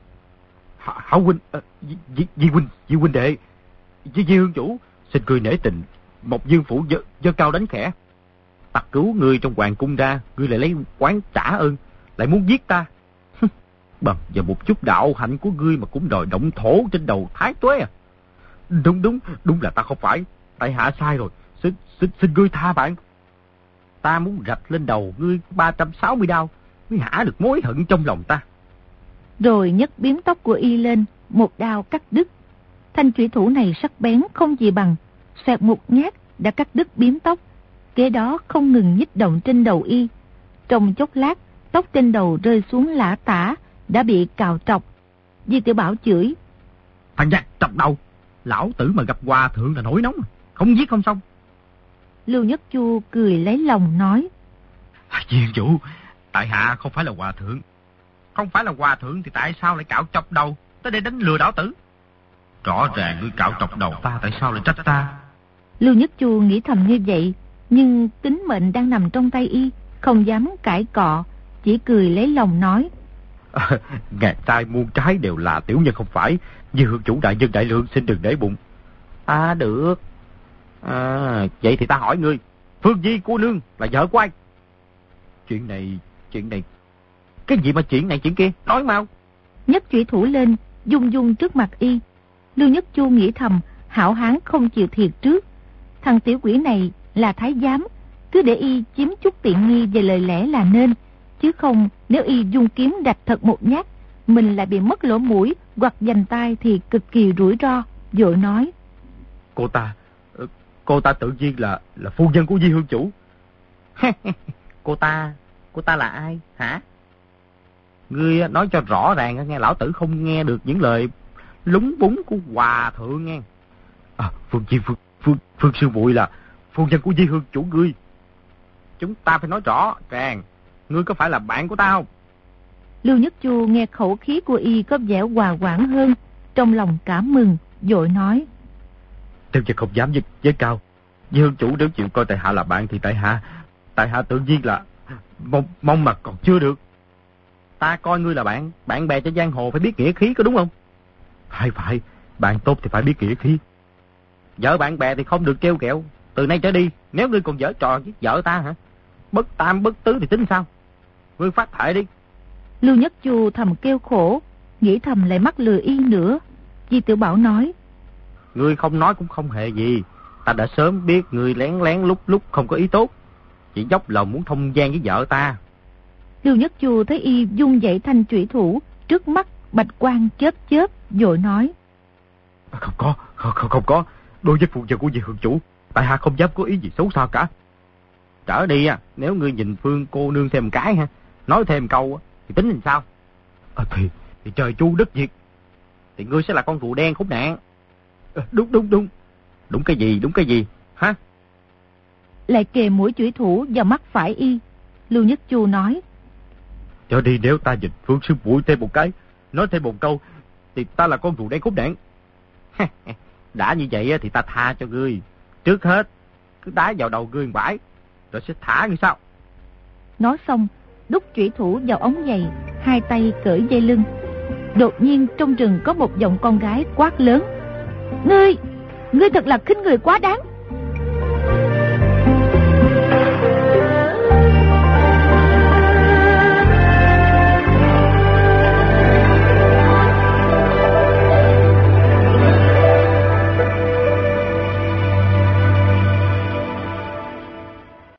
S3: Hảo huynh, uh, Di, Di, Di huynh, Di huynh đệ, Di, Di hương chủ, xin cười nể tình, Mộc Dương phủ dơ, dơ cao đánh khẽ. Ta cứu ngươi trong hoàng cung ra, ngươi lại lấy quán trả ơn, lại muốn giết ta. bằng và một chút đạo hạnh của ngươi mà cũng đòi động thổ trên đầu Thái Tuế à? Đúng đúng, đúng là ta không phải. Tại hạ sai rồi. Xin, xin, xin ngươi tha bạn. Ta muốn rạch lên đầu ngươi ba trăm sáu mươi đao mới hả được mối hận trong lòng ta.
S1: Rồi nhấc biếm tóc của y lên, một đao cắt đứt. Thanh chủy thủ này sắc bén không gì bằng, xoẹt một nhát đã cắt đứt biếm tóc. Kế đó không ngừng nhích động trên đầu y. Trong chốc lát, tóc trên đầu rơi xuống lả tả, đã bị cào trọc. Di Tiểu Bảo chửi:
S3: Thằng giặc trọc đầu, lão tử mà gặp hòa thượng là nổi nóng, không giết không xong.
S1: Lưu Nhất Chu cười lấy lòng nói:
S3: Viên chủ, tại hạ không phải là hòa thượng. Không phải là hòa thượng thì tại sao lại cạo trọc đầu tới để đánh lừa lão tử? Rõ ràng ngươi cạo trọc đầu ta, tại sao lại trách ta?
S1: Lưu Nhất Chu nghĩ thầm như vậy, nhưng tính mệnh đang nằm trong tay y, không dám cãi cọ, chỉ cười lấy lòng nói:
S3: à, ngàn sai muôn trái đều là tiểu nhân không phải. Như hương chủ đại nhân đại lượng xin đừng để bụng. À được. À, vậy thì ta hỏi ngươi, Phương Di cô nương là vợ của ai? Chuyện này, chuyện này, cái gì mà chuyện này chuyện kia, nói mau.
S1: Nhấc chủy thủ lên, dung dung trước mặt y. Lưu Nhất Chu nghĩ thầm, hảo hán không chịu thiệt trước. Thằng tiểu quỷ này là thái giám, cứ để y chiếm chút tiện nghi về lời lẽ là nên. Chứ không, nếu y dung kiếm đạch thật một nhát, mình lại bị mất lỗ mũi hoặc giành tay thì cực kỳ rủi ro. Vội nói:
S3: Cô ta, cô ta tự nhiên là là phu nhân của Di Hương chủ. Cô ta, cô ta là ai hả? Ngươi nói cho rõ ràng nghe, lão tử không nghe được những lời lúng búng của hòa thượng nghe. À, Phương Chi Phương, Phương, Phương sư muội là phu nhân của Di Hương chủ ngươi. Chúng ta phải nói rõ ràng, ngươi có phải là bạn của ta không?
S1: Lưu Nhất Chu nghe khẩu khí của y có vẻ hòa quảng hơn, trong lòng cảm mừng, vội nói:
S3: Tiểu nhân không dám với, với cao. Di Hương chủ nếu chịu coi tại hạ là bạn thì tại hạ, tại hạ tự nhiên là mong, mong mà còn chưa được. Ta coi ngươi là bạn, bạn bè trên giang hồ phải biết nghĩa khí có đúng không? Phải phải, bạn tốt thì phải biết nghĩa khí. Vợ bạn bè thì không được trêu kẹo. Từ nay trở đi, nếu ngươi còn giở trò với vợ ta hả? Bất tam bất tứ thì tính sao? Ngươi phát thệ đi.
S1: Lưu Nhất Chu thầm kêu khổ, nghĩ thầm lại mắc lừa y nữa. Di Tiểu Bảo nói:
S3: Ngươi không nói cũng không hề gì. Ta đã sớm biết ngươi lén lén lúc lúc không có ý tốt, chỉ dốc lòng muốn thông gian với vợ ta.
S1: Lưu Nhất Chu thấy y dung dậy thanh chủy thủ, trước mắt bạch quang chớp chớp, vội nói:
S3: Không có, không, không, không có. Đối với phụ nhân của Di Hương chủ, tại hạ không dám có ý gì xấu xa cả. Trở đi à, nếu ngươi nhìn Phương cô nương thêm cái ha, nói thêm câu thì tính làm sao? À, thì, thì trời chu đất diệt, thì ngươi sẽ là con rùa đen khốn nạn. À, đúng đúng đúng. Đúng cái gì, đúng cái gì, hả?
S1: Lại kề mũi chủy thủ vào mắt phải y. Lưu Nhất Chu nói:
S3: Trở đi, nếu ta nhìn Phương sư muội thêm một cái, nói thêm một câu, thì ta là con rùa đen khốn nạn. Đã như vậy thì ta tha cho ngươi. Trước hết, cứ đá vào đầu ngươi bãi, rồi sẽ thả ngươi sao?
S1: Nói xong, đút chủy thủ vào ống giày, hai tay cởi dây lưng. Đột nhiên trong rừng có một giọng con gái quát lớn: Ngươi, ngươi thật là khinh người quá đáng.